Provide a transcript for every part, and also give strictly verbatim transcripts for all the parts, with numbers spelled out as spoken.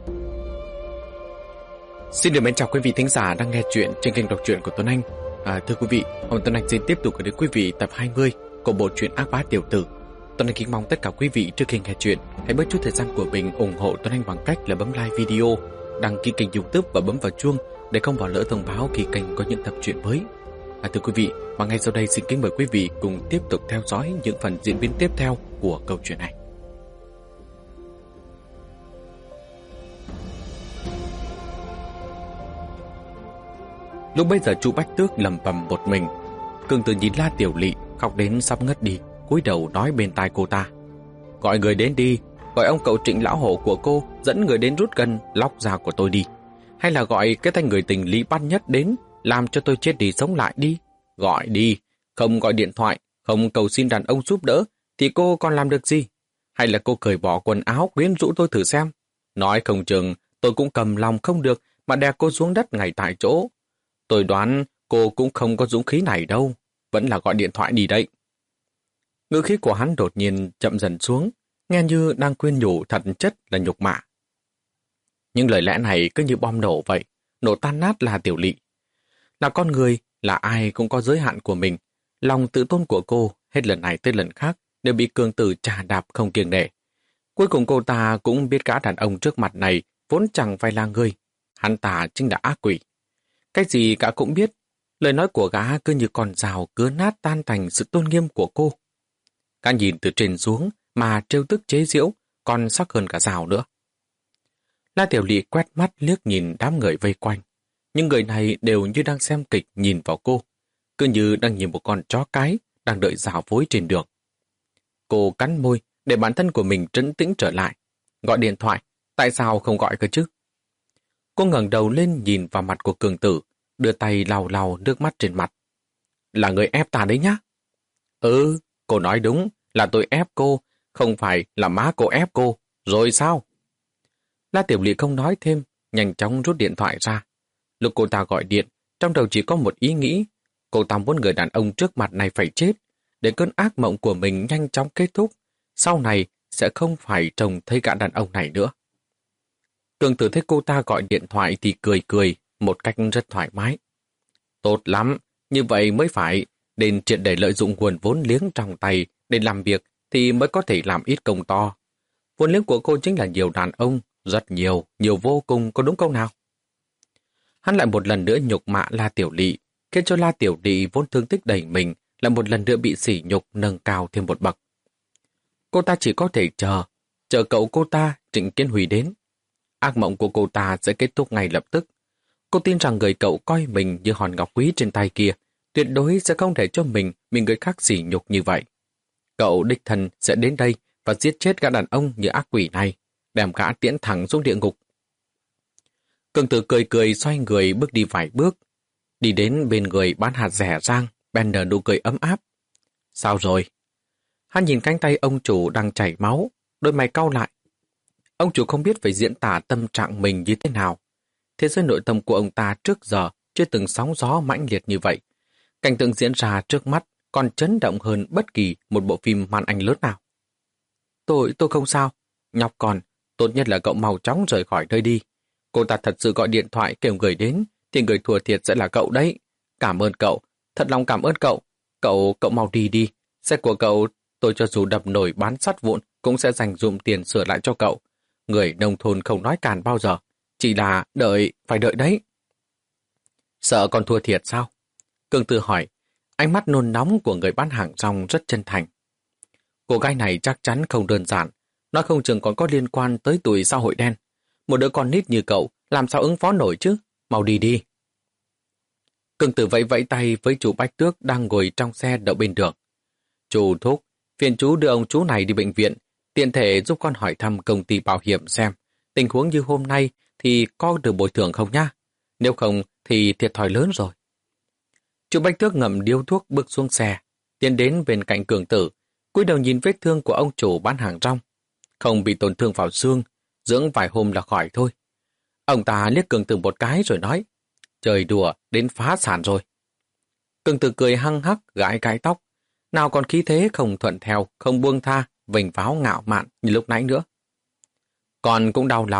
Xin được mến chào quý vị thính giả đang nghe chuyện trên kênh đọc truyện của Tuấn Anh. À, thưa quý vị, hôm Tuấn Anh xin tiếp tục gửi đến quý vị tập hai mươi của bộ truyện Ác Bá Tiểu Tử. Tuấn Anh kính mong tất cả quý vị trước khi nghe chuyện hãy bớt chút thời gian của mình ủng hộ Tuấn Anh bằng cách là bấm like video, đăng ký kênh YouTube và bấm vào chuông để không bỏ lỡ thông báo khi kênh có những tập truyện mới. À, thưa quý vị, và ngay sau đây xin kính mời quý vị cùng tiếp tục theo dõi những phần diễn biến tiếp theo của câu chuyện này. Lúc bây giờ chú Bách Tước lẩm bẩm một mình. Cường Tử nhìn La Tiểu Lị khóc đến sắp ngất đi, cúi đầu nói bên tai cô ta: "Gọi người đến đi, gọi ông cậu Trịnh lão hổ của cô dẫn người đến rút gân lóc da của tôi đi, hay là gọi cái thanh người tình Lý Bát Nhất đến làm cho tôi chết đi sống lại đi. Gọi đi, không gọi điện thoại, không cầu xin đàn ông giúp đỡ thì cô còn làm được gì? Hay là cô cởi bỏ quần áo quyến rũ tôi thử xem? Nói không chừng tôi cũng cầm lòng không được mà đè cô xuống đất ngay tại chỗ. Tôi đoán cô cũng không có dũng khí này đâu, vẫn là gọi điện thoại đi đấy." Ngữ khí của hắn đột nhiên chậm dần xuống, nghe như đang khuyên nhủ, thật chất là nhục mạ. Nhưng lời lẽ này cứ như bom nổ vậy, nổ tan nát La Tiểu Lị. Là con người, là ai cũng có giới hạn của mình. Lòng tự tôn của cô hết lần này tới lần khác đều bị Cường Tử chà đạp không kiêng nể. Cuối cùng cô ta cũng biết gã đàn ông trước mặt này vốn chẳng phải là người, hắn ta chính là ác quỷ. Cái gì cả cũng biết, lời nói của gã cứ như con rào cứa nát tan thành sự tôn nghiêm của cô. Gã nhìn từ trên xuống mà trêu tức chế giễu, còn sắc hơn cả rào nữa. La Tiểu Lị quét mắt liếc nhìn đám người vây quanh. Những người này đều như đang xem kịch nhìn vào cô, cứ như đang nhìn một con chó cái đang đợi rào phối trên đường. Cô cắn môi để bản thân của mình trấn tĩnh trở lại. Gọi điện thoại, tại sao không gọi cơ chứ? Cô ngẩng đầu lên nhìn vào mặt của Cường Tử, đưa tay lau lau nước mắt trên mặt. "Là người ép ta đấy nhá." "Ừ, cô nói đúng, là tôi ép cô, không phải là má cô ép cô. Rồi sao?" La Tiểu Lị không nói thêm, nhanh chóng rút điện thoại ra. Lúc cô ta gọi điện, trong đầu chỉ có một ý nghĩ. Cô ta muốn người đàn ông trước mặt này phải chết, để cơn ác mộng của mình nhanh chóng kết thúc. Sau này sẽ không phải trông thấy cả đàn ông này nữa. Cường Tử thấy cô ta gọi điện thoại thì cười cười, một cách rất thoải mái. "Tốt lắm, như vậy mới phải, nên triệt để lợi dụng nguồn vốn liếng trong tay để làm việc thì mới có thể làm ít công to. Vốn liếng của cô chính là nhiều đàn ông, rất nhiều, nhiều vô cùng, có đúng không nào?" Hắn lại một lần nữa nhục mạ La Tiểu Lị, khiến cho La Tiểu Lị vốn thương tích đầy mình lại một lần nữa bị sỉ nhục nâng cao thêm một bậc. Cô ta chỉ có thể chờ, chờ cậu cô ta Trịnh Kiến Huy đến. Ác mộng của cô ta sẽ kết thúc ngay lập tức. Cô tin rằng người cậu coi mình như hòn ngọc quý trên tay kia, tuyệt đối sẽ không để cho mình bị người khác sỉ nhục như vậy. Cậu đích thân sẽ đến đây và giết chết gã đàn ông như ác quỷ này, đem gã tiễn thẳng xuống địa ngục. Cường Tử cười cười xoay người bước đi vài bước, đi đến bên người bán hạt rẻ rang, bèn nở nụ cười ấm áp. "Sao rồi?" Hắn nhìn cánh tay ông chủ đang chảy máu, đôi mày cau lại. Ông chủ không biết phải diễn tả tâm trạng mình như thế nào. Thế giới nội tâm của ông ta trước giờ chưa từng sóng gió mãnh liệt như vậy. Cảnh tượng diễn ra trước mắt còn chấn động hơn bất kỳ một bộ phim màn ảnh lớn nào. Tôi, tôi không sao. Nhóc con, tốt nhất là cậu mau chóng rời khỏi nơi đi. Cô ta thật sự gọi điện thoại kêu người đến, thì người thua thiệt sẽ là cậu đấy. Cảm ơn cậu, thật lòng cảm ơn cậu. Cậu, cậu mau đi đi. Xe của cậu, tôi cho dù đập nổi bán sắt vụn, cũng sẽ dành dụm tiền sửa lại cho cậu. Người nông thôn không nói càn bao giờ, chỉ là đợi, phải đợi đấy." "Sợ con thua thiệt sao?" Cường Tử hỏi, ánh mắt nôn nóng của người bán hàng rong rất chân thành. Cô gái này chắc chắn không đơn giản, nói không chừng còn có liên quan tới tuổi xã hội đen. Một đứa con nít như cậu, làm sao ứng phó nổi chứ? Mau đi đi. Cường Tử vẫy vẫy tay với chú Bách Tước đang ngồi trong xe đậu bên đường. "Chú thúc, phiền chú đưa ông chú này đi bệnh viện, tiện thể giúp con hỏi thăm công ty bảo hiểm xem, tình huống như hôm nay thì có được bồi thường không nhá? Nếu không thì thiệt thòi lớn rồi." Chú Bách Tước ngậm điếu thuốc bước xuống xe, tiến đến bên cạnh Cường Tử, cúi đầu nhìn vết thương của ông chủ bán hàng rong. Không bị tổn thương vào xương, dưỡng vài hôm là khỏi thôi. Ông ta liếc Cường Tử một cái rồi nói, "Trời đùa, đến phá sản rồi." Cường Tử cười hăng hắc gãi cái tóc, nào còn khí thế không thuận theo, không buông tha, vênh váo ngạo mạn như lúc nãy nữa. "Con cũng đau lòng,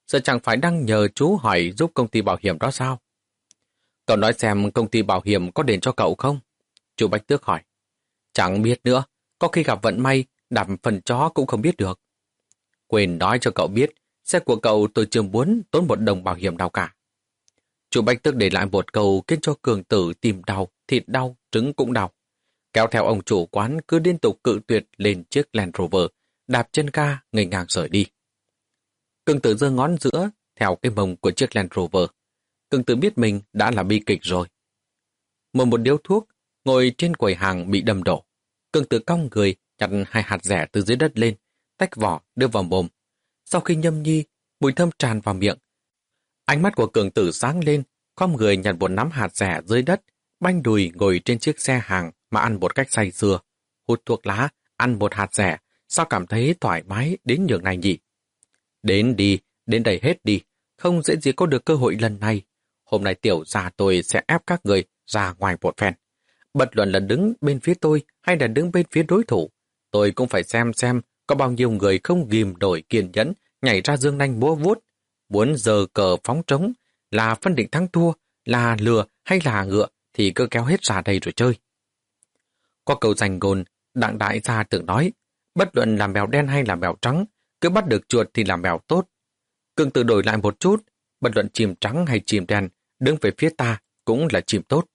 Giờ chẳng phải đang nhờ chú hỏi giúp công ty bảo hiểm đó sao? Cậu nói xem công ty bảo hiểm có đền cho cậu không? Chu Bách Tước hỏi. Chẳng biết nữa, có khi gặp vận may, đạp phần chó cũng không biết được. Quên nói cho cậu biết, xe của cậu tôi chưa muốn tốn một đồng bảo hiểm nào cả. Chu Bách Tước để lại một câu khiến cho Cường Tử tìm đau, thịt đau, trứng cũng đau. Kéo theo ông chủ quán cứ liên tục cự tuyệt lên chiếc Land Rover, đạp chân ga ngây ngang rời đi. Cường Tử giơ ngón giữa theo cái mông của chiếc Land Rover. Cường Tử biết mình đã là bi kịch rồi. Mở một điếu thuốc, ngồi trên quầy hàng bị đâm đổ. Cường Tử cong người, nhặt hai hạt rẻ từ dưới đất lên, tách vỏ đưa vào mồm. Sau khi nhâm nhi, mùi thơm tràn vào miệng. Ánh mắt của Cường Tử sáng lên, khom người nhặt một nắm hạt rẻ dưới đất, banh đùi ngồi trên chiếc xe hàng mà ăn một cách say sưa. Hút thuốc lá, ăn một hạt rẻ, sao cảm thấy thoải mái đến nhường này nhỉ? Đến đi, đến đây hết đi, không dễ gì có được cơ hội lần này. Hôm nay tiểu gia tôi sẽ ép các người ra ngoài một phen. Bất luận là đứng bên phía tôi hay là đứng bên phía đối thủ, tôi cũng phải xem xem có bao nhiêu người không ghim đổi kiên nhẫn nhảy ra dương nanh múa vuốt. Muốn giơ cờ phóng trống, là phân định thắng thua, là lừa hay là ngựa thì cứ kéo hết ra đây rồi chơi. Có câu danh ngôn, Đặng đại gia từng nói, bất luận là mèo đen hay là mèo trắng, cứ bắt được chuột thì là mèo tốt. Cường Tử đổi lại một chút, bất luận chim trắng hay chim đen, đứng về phía ta cũng là chim tốt.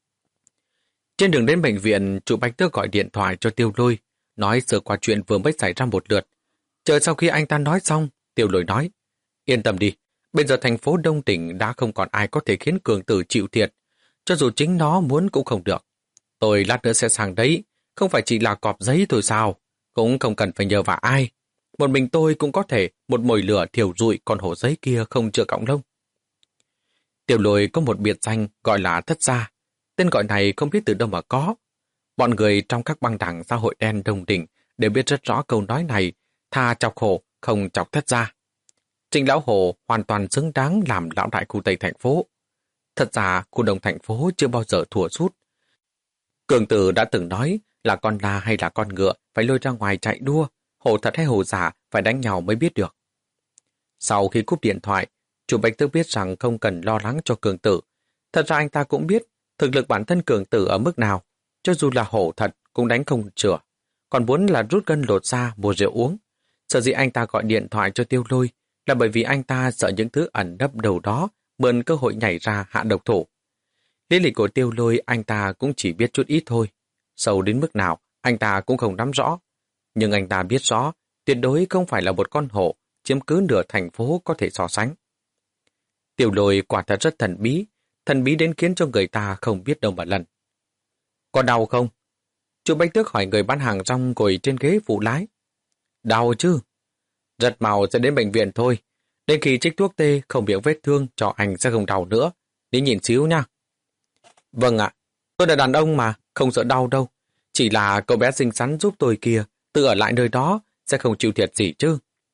Trên đường đến bệnh viện, chủ Bách Tước gọi điện thoại cho Tiêu Lôi, nói sơ qua chuyện vừa mới xảy ra một lượt. Chờ sau khi anh ta nói xong, Tiêu Lôi nói, yên tâm đi, bây giờ thành phố Đông Tỉnh đã không còn ai có thể khiến Cường Tử chịu thiệt, cho dù chính nó muốn cũng không được. Tôi lát nữa sẽ sang đấy, không phải chỉ là cọp giấy thôi sao, cũng không cần phải nhờ vả ai. Một mình tôi cũng có thể một mồi lửa thiêu rụi con hổ giấy kia không chừa cọng lông. Tiêu Lôi có một biệt danh gọi là Thất Gia. Tên gọi này không biết từ đâu mà có. Bọn người trong các băng đảng xã hội đen Đông Tỉnh đều biết rất rõ câu nói này, thà chọc hổ không chọc thất gia. Trịnh Lão Hổ hoàn toàn xứng đáng làm lão đại khu Tây thành phố. Thật ra khu Đông thành phố chưa bao giờ thua sút. Cường Tử đã từng nói là con la hay là con ngựa phải lôi ra ngoài chạy đua, hổ thật hay hổ giả phải đánh nhau mới biết được. Sau khi cúp điện thoại, chủ Bạch Tước biết rằng không cần lo lắng cho Cường Tử. Thật ra anh ta cũng biết thực lực bản thân Cường Tử ở mức nào, cho dù là hổ thật cũng đánh không chữa, còn muốn là rút gân lột da mua rượu uống. Sở dĩ anh ta gọi điện thoại cho Tiêu Lôi là bởi vì anh ta sợ những thứ ẩn nấp đầu đó mượn cơ hội nhảy ra hạ độc thủ. Lý lịch của Tiêu Lôi anh ta cũng chỉ biết chút ít thôi, sâu đến mức nào anh ta cũng không nắm rõ. Nhưng anh ta biết rõ tuyệt đối không phải là một con hổ chiếm cứ nửa thành phố có thể so sánh. Tiêu Lôi quả thật rất thần bí, thần bí đến khiến cho người ta không biết đâu mà lần. Có đau không? Chú Bách Tước hỏi người bán hàng rong ngồi trên ghế phụ lái. Đau chứ? Rất mau sẽ đến bệnh viện thôi. Đến khi trích thuốc tê không miệng vết thương cho anh sẽ không đau nữa. Đi nhìn xíu nha. Vâng ạ, tôi là đàn ông mà, không sợ đau đâu. Chỉ là cậu bé xinh xắn giúp tôi kia, tự ở lại nơi đó sẽ không chịu thiệt gì chứ.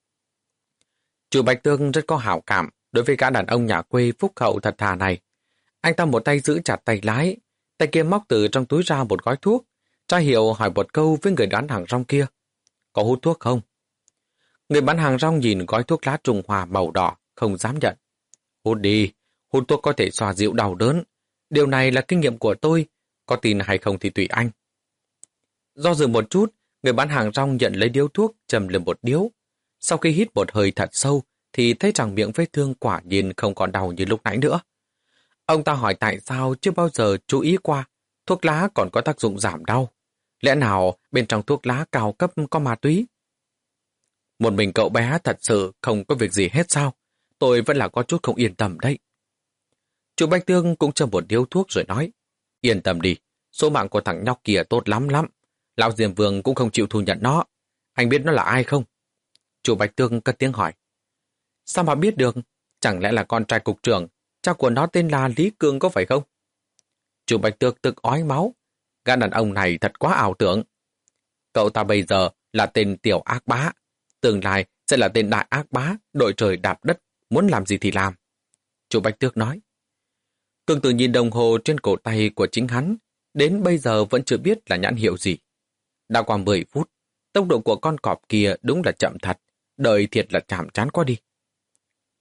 Chú Bạch Tương rất có hảo cảm đối với cả đàn ông nhà quê phúc hậu thật thà này. Anh ta một tay giữ chặt tay lái, tay kia móc từ trong túi ra một gói thuốc. Tra hiệu hỏi một câu với người bán hàng rong kia. Có hút thuốc không? Người bán hàng rong nhìn gói thuốc lá Trung Hoa màu đỏ, không dám nhận. Hút đi, hút thuốc có thể xoa dịu đau đớn. Điều này là kinh nghiệm của tôi, có tin hay không thì tùy anh. Do dự một chút, người bán hàng rong nhận lấy điếu thuốc, châm lên một điếu. Sau khi hít một hơi thật sâu, thì thấy rằng miệng vết thương quả nhiên không còn đau như lúc nãy nữa. Ông ta hỏi tại sao chưa bao giờ chú ý qua, thuốc lá còn có tác dụng giảm đau. Lẽ nào bên trong thuốc lá cao cấp có ma túy? Một mình cậu bé thật sự không có việc gì hết sao? Tôi vẫn là có chút không yên tâm đấy. Chú Bách Tương cũng châm một điếu thuốc rồi nói. Yên tâm đi, số mạng của thằng nhóc kia tốt lắm lắm. Lão Diêm Vương cũng không chịu thu nhận nó. Anh biết nó là ai không? Chú Bách Tương cất tiếng hỏi. Sao mà biết được? Chẳng lẽ là con trai cục trưởng? Cha của nó tên là Lý Cương có phải không? Chú Bạch Tước tức ói máu. Gã đàn ông này thật quá ảo tưởng. Cậu ta bây giờ là tên tiểu ác bá. Tương lai sẽ là tên đại ác bá, đội trời đạp đất, muốn làm gì thì làm. Chú Bạch Tước nói. Cường Tử nhìn đồng hồ trên cổ tay của chính hắn, đến bây giờ vẫn chưa biết là nhãn hiệu gì. Đã qua mười phút, tốc độ của con cọp kia đúng là chậm thật, đợi thiệt là chạm chán quá đi.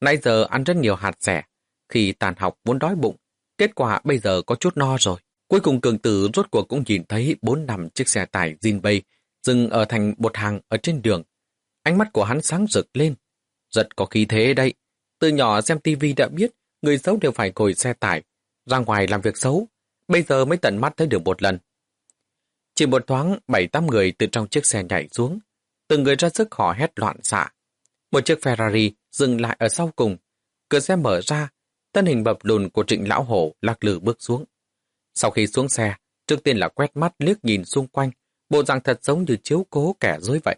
Nãy giờ ăn rất nhiều hạt dẻ. Khi tàn học muốn đói bụng, kết quả bây giờ có chút no rồi. Cuối cùng cường tử rốt cuộc cũng nhìn thấy bốn năm chiếc xe tải Jinbei dừng ở thành một hàng ở trên đường. Ánh mắt của hắn sáng rực lên. Rất có khí thế đây. Từ nhỏ xem tivi đã biết người xấu đều phải ngồi xe tải, ra ngoài làm việc xấu. Bây giờ mới tận mắt thấy được một lần. Chỉ một thoáng, bảy tám người từ trong chiếc xe nhảy xuống. Từng người ra sức hò hét loạn xạ. Một chiếc Ferrari dừng lại ở sau cùng. Cửa xe mở ra, thân hình bập lùn của Trịnh Lão Hổ lắc lư bước xuống. Sau khi xuống xe, trước tiên là quét mắt liếc nhìn xung quanh, bộ dạng thật giống như chiếu cố kẻ dưới vậy.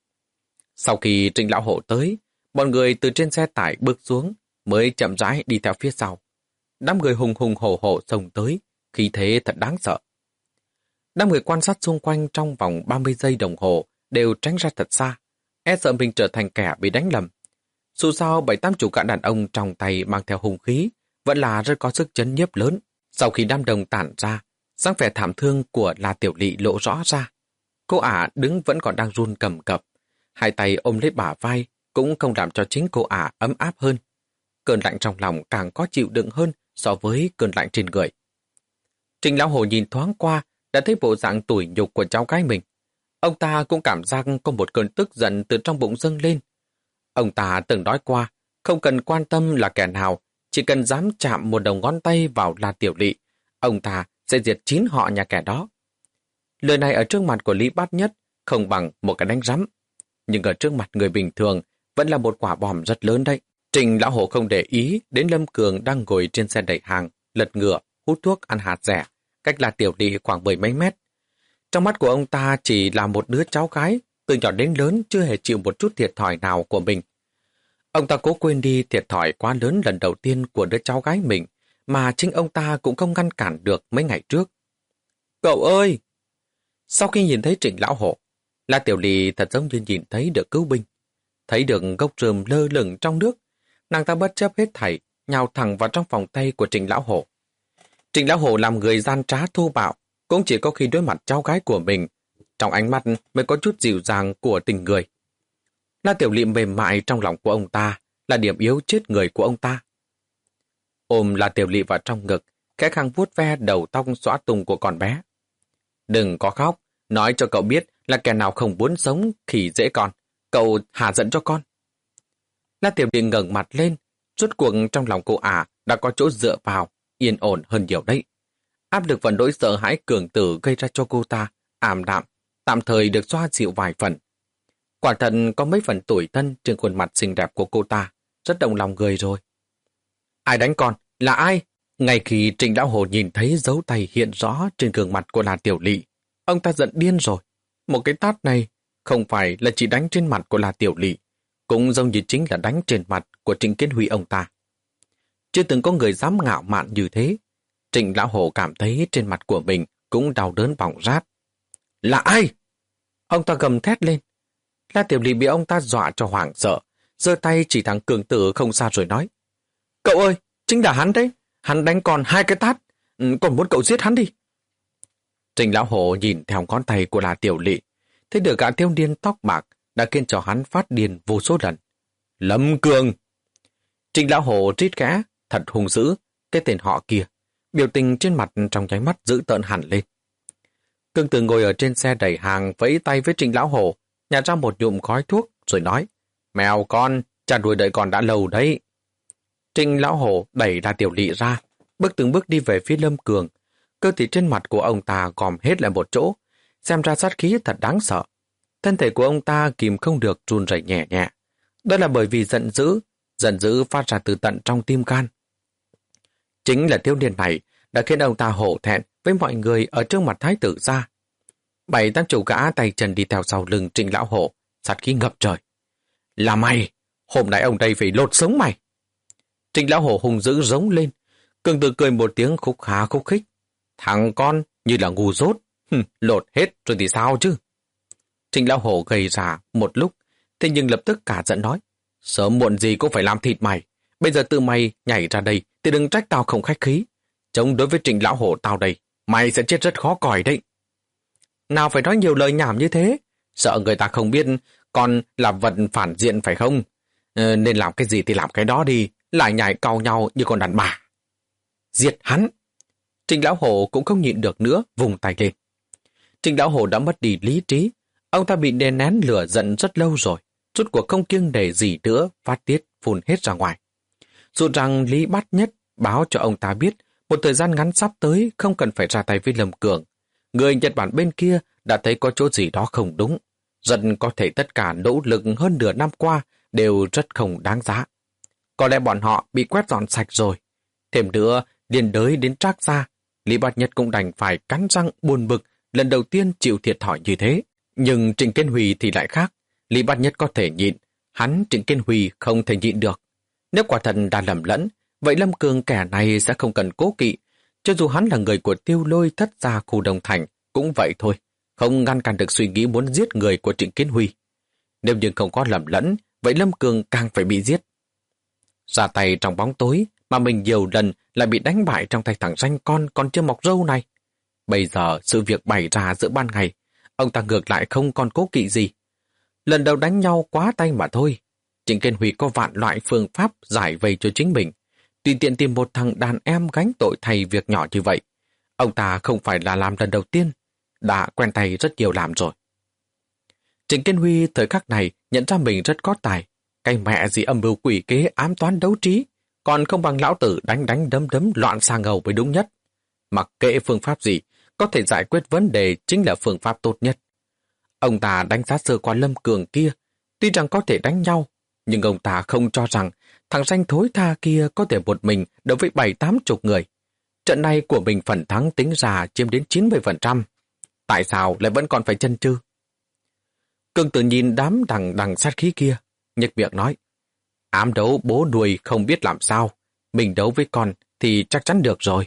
Sau khi Trịnh Lão Hổ tới, bọn người từ trên xe tải bước xuống, mới chậm rãi đi theo phía sau. Đám người hùng hùng hổ hổ xông tới, khí thế thật đáng sợ. Đám người quan sát xung quanh trong vòng ba mươi giây đồng hồ đều tránh ra thật xa, e sợ mình trở thành kẻ bị đánh lầm. Dù sao bảy tám chủ cả đàn ông trong tay mang theo hung khí, vẫn là rất có sức chấn nhiếp lớn. Sau khi đám đông tản ra, dáng vẻ thảm thương của La Tiểu Lị lộ rõ ra. Cô ả đứng vẫn còn đang run cầm cập, hai tay ôm lấy bả vai cũng không làm cho chính cô ả ấm áp hơn. Cơn lạnh trong lòng càng có chịu đựng hơn so với cơn lạnh trên người. Trịnh Lão Hổ nhìn thoáng qua đã thấy bộ dạng tủi nhục của cháu gái mình. Ông ta cũng cảm giác có một cơn tức giận từ trong bụng dâng lên. Ông ta từng nói qua, không cần quan tâm là kẻ nào, chỉ cần dám chạm một đầu ngón tay vào La Tiểu Lị, ông ta sẽ diệt chín họ nhà kẻ đó. Lời này ở trước mặt của Lý Bát Nhất không bằng một cái đánh rắm, nhưng ở trước mặt người bình thường vẫn là một quả bom rất lớn đấy. Trịnh Lão Hổ không để ý đến Lâm Cường đang ngồi trên xe đẩy hàng, lật ngựa, hút thuốc ăn hạt dẻ, cách La Tiểu Lị khoảng mười mấy mét. Trong mắt của ông ta chỉ là một đứa cháu gái, từ nhỏ đến lớn chưa hề chịu một chút thiệt thòi nào của mình. Ông ta cố quên đi thiệt thòi quá lớn lần đầu tiên của đứa cháu gái mình, mà chính ông ta cũng không ngăn cản được mấy ngày trước. Cậu ơi! Sau khi nhìn thấy Trịnh Lão Hổ, La Tiểu Lị thật giống như nhìn thấy được cứu binh. Thấy được gốc rơm lơ lửng trong nước, nàng ta bất chấp hết thảy, nhào thẳng vào trong vòng tay của Trịnh Lão Hổ. Trịnh Lão Hổ làm người gian trá thô bạo, cũng chỉ có khi đối mặt cháu gái của mình, trong ánh mắt mới có chút dịu dàng của tình người. La Tiểu Lị mềm mại trong lòng của ông ta là điểm yếu chết người của ông ta. Ôm La Tiểu Lị vào trong ngực, khẽ khàng vuốt ve đầu tóc xõa tung của con bé. Đừng có khóc, nói cho cậu biết là kẻ nào không muốn sống thì dễ con, cậu hạ giận cho con. La Tiểu Lị ngẩng mặt lên, rốt cuộc trong lòng cô ả đã có chỗ dựa vào, yên ổn hơn nhiều đấy. Áp lực và nỗi sợ hãi cường tử gây ra cho cô ta ảm đạm, tạm thời được xoa dịu vài phần. Quả thật có mấy phần tủi thân trên khuôn mặt xinh đẹp của cô ta, rất động lòng người rồi. Ai đánh con? Là ai? Ngay khi Trịnh Lão Hổ nhìn thấy dấu tay hiện rõ trên gương mặt của La Tiểu Lị, ông ta giận điên rồi. Một cái tát này không phải là chỉ đánh trên mặt của La Tiểu Lị, cũng giống như chính là đánh trên mặt của Trịnh Kiến Huy ông ta. Chưa từng có người dám ngạo mạn như thế. Trịnh Lão Hổ cảm thấy trên mặt của mình cũng đau đớn bỏng rát. Là ai? Ông ta gầm thét lên. La Tiểu Lị bị ông ta dọa cho hoảng sợ, giơ tay chỉ thẳng cường tử không xa rồi nói. Cậu ơi, chính là hắn đấy. Hắn đánh còn hai cái tát, còn muốn cậu giết hắn đi. Trịnh Lão Hổ nhìn theo ngón tay của La Tiểu Lị, thấy được gã thiếu niên tóc bạc đã khiến cho hắn phát điên vô số lần. Lâm Cường! Trịnh Lão Hổ rít khẽ, thật hung dữ, cái tên họ kia. Biểu tình trên mặt trong nháy mắt dữ tợn hẳn lên. Cương Tử ngồi ở trên xe đẩy hàng vẫy tay với Trịnh Lão Hổ, nhả ra một nhụm khói thuốc rồi nói, mèo con, cha đuổi đợi con đã lâu đấy. Trịnh Lão Hổ đẩy La Tiểu Lị ra, bước từng bước đi về phía Lâm Cường. Cơ thể trên mặt của ông ta gom hết lại một chỗ, xem ra sát khí thật đáng sợ. Thân thể của ông ta kìm không được run rẩy nhẹ nhẹ. Đó là bởi vì giận dữ, giận dữ phát ra từ tận trong tim gan. Chính là thiếu niên này đã khiến ông ta hổ thẹn với mọi người ở trước mặt thái tử gia. Bảy tám chủ gã tay chân đi theo sau lưng Trịnh Lão Hổ, sát khí ngập trời. Là mày, hôm nay ông đây phải lột sống mày. Trịnh Lão Hổ hùng dữ giống lên, Cường Tử cười một tiếng khúc khá khúc khích. Thằng con như là ngu dốt, Hừm, lột hết rồi thì sao chứ? Trịnh Lão Hổ gầy ra một lúc, thế nhưng lập tức cả giận nói, sớm muộn gì cũng phải làm thịt mày. Bây giờ tự mày nhảy ra đây thì đừng trách tao không khách khí. Chống đối với Trịnh Lão Hổ tao đây, mày sẽ chết rất khó còi đấy. Nào phải nói nhiều lời nhảm như thế, sợ người ta không biết con là vật phản diện phải không? Ờ, nên làm cái gì thì làm cái đó đi, lại nhảy cau nhau như con đàn bà. Giết hắn! Trình Lão Hổ cũng không nhịn được nữa, vùng tay lên. Trình Lão Hổ đã mất đi lý trí, ông ta bị đè nén lửa giận rất lâu rồi, rốt cuộc không kiêng nể gì nữa, phát tiết phun hết ra ngoài. Dù rằng Lý Bát Nhất báo cho ông ta biết một thời gian ngắn sắp tới không cần phải ra tay với Lâm Cường. Người Nhật Bản bên kia đã thấy có chỗ gì đó không đúng. Dần có thể tất cả nỗ lực hơn nửa năm qua đều rất không đáng giá. Có lẽ bọn họ bị quét dọn sạch rồi. Thêm nữa, liên đới đến Trác Gia, Lý Bát Nhất cũng đành phải cắn răng buồn bực lần đầu tiên chịu thiệt thòi như thế. Nhưng Trịnh Kiến Huy thì lại khác. Lý Bát Nhất có thể nhịn, hắn Trịnh Kiến Huy không thể nhịn được. Nếu quả thật đã lầm lẫn, vậy Lâm Cường kẻ này sẽ không cần cố kỵ. Cho dù hắn là người của Tiêu Lôi Thất gia khu Đông Thành, cũng vậy thôi, không ngăn cản được suy nghĩ muốn giết người của Trịnh Kiến Huy. Nếu như không có lầm lẫn, vậy Lâm Cường càng phải bị giết. Ra tay trong bóng tối, mà mình nhiều lần lại bị đánh bại trong tay thằng ranh con còn chưa mọc râu này. Bây giờ sự việc bày ra giữa ban ngày, ông ta ngược lại không còn cố kỵ gì. Lần đầu đánh nhau quá tay mà thôi. Trịnh Kiến Huy có vạn loại phương pháp giải vây cho chính mình. Tùy tiện tìm một thằng đàn em gánh tội thay việc nhỏ như vậy. Ông ta không phải là làm lần đầu tiên, đã quen tay rất nhiều làm rồi. Trịnh Kiến Huy thời khắc này nhận ra mình rất có tài. Cái mẹ gì âm mưu quỷ kế ám toán đấu trí, còn không bằng lão tử đánh đánh đấm đấm loạn xà ngầu với đúng nhất. Mặc kệ phương pháp gì, có thể giải quyết vấn đề chính là phương pháp tốt nhất. Ông ta đánh giá sơ qua Lâm Cường kia, tuy rằng có thể đánh nhau, nhưng ông ta không cho rằng thằng danh thối tha kia có thể một mình đối với bảy tám chục người. Trận này của mình phần thắng tính ra chiếm đến chín mươi phần trăm. Tại sao lại vẫn còn phải chân chư? Cường Tử nhìn đám đằng đằng sát khí kia, nhếch miệng nói, ám đấu bố nuôi không biết làm sao, mình đấu với con thì chắc chắn được rồi.